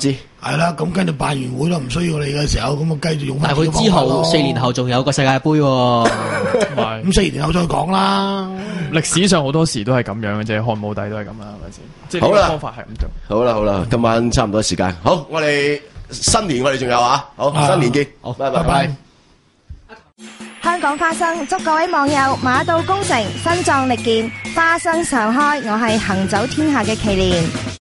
S4: 係啦，咁跟住辦完會都唔需要你嘅時候，咁啊繼續用翻。
S6: 但係佢之後四年後仲有個世界盃喎，
S4: 咁四年後再講啦。
S5: 歷史上好多時都係咁樣嘅啫，漢武帝都係咁啦，係咪先？即係呢個方法係咁做。
S3: 好啦好啦，今晚差唔多時間，好，我哋新年我哋仲有啊，好，新年見，好，拜拜拜。
S1: 香港花生祝各位網友馬到功成，身壯力健，花生常開。我係行走天下嘅麒麟。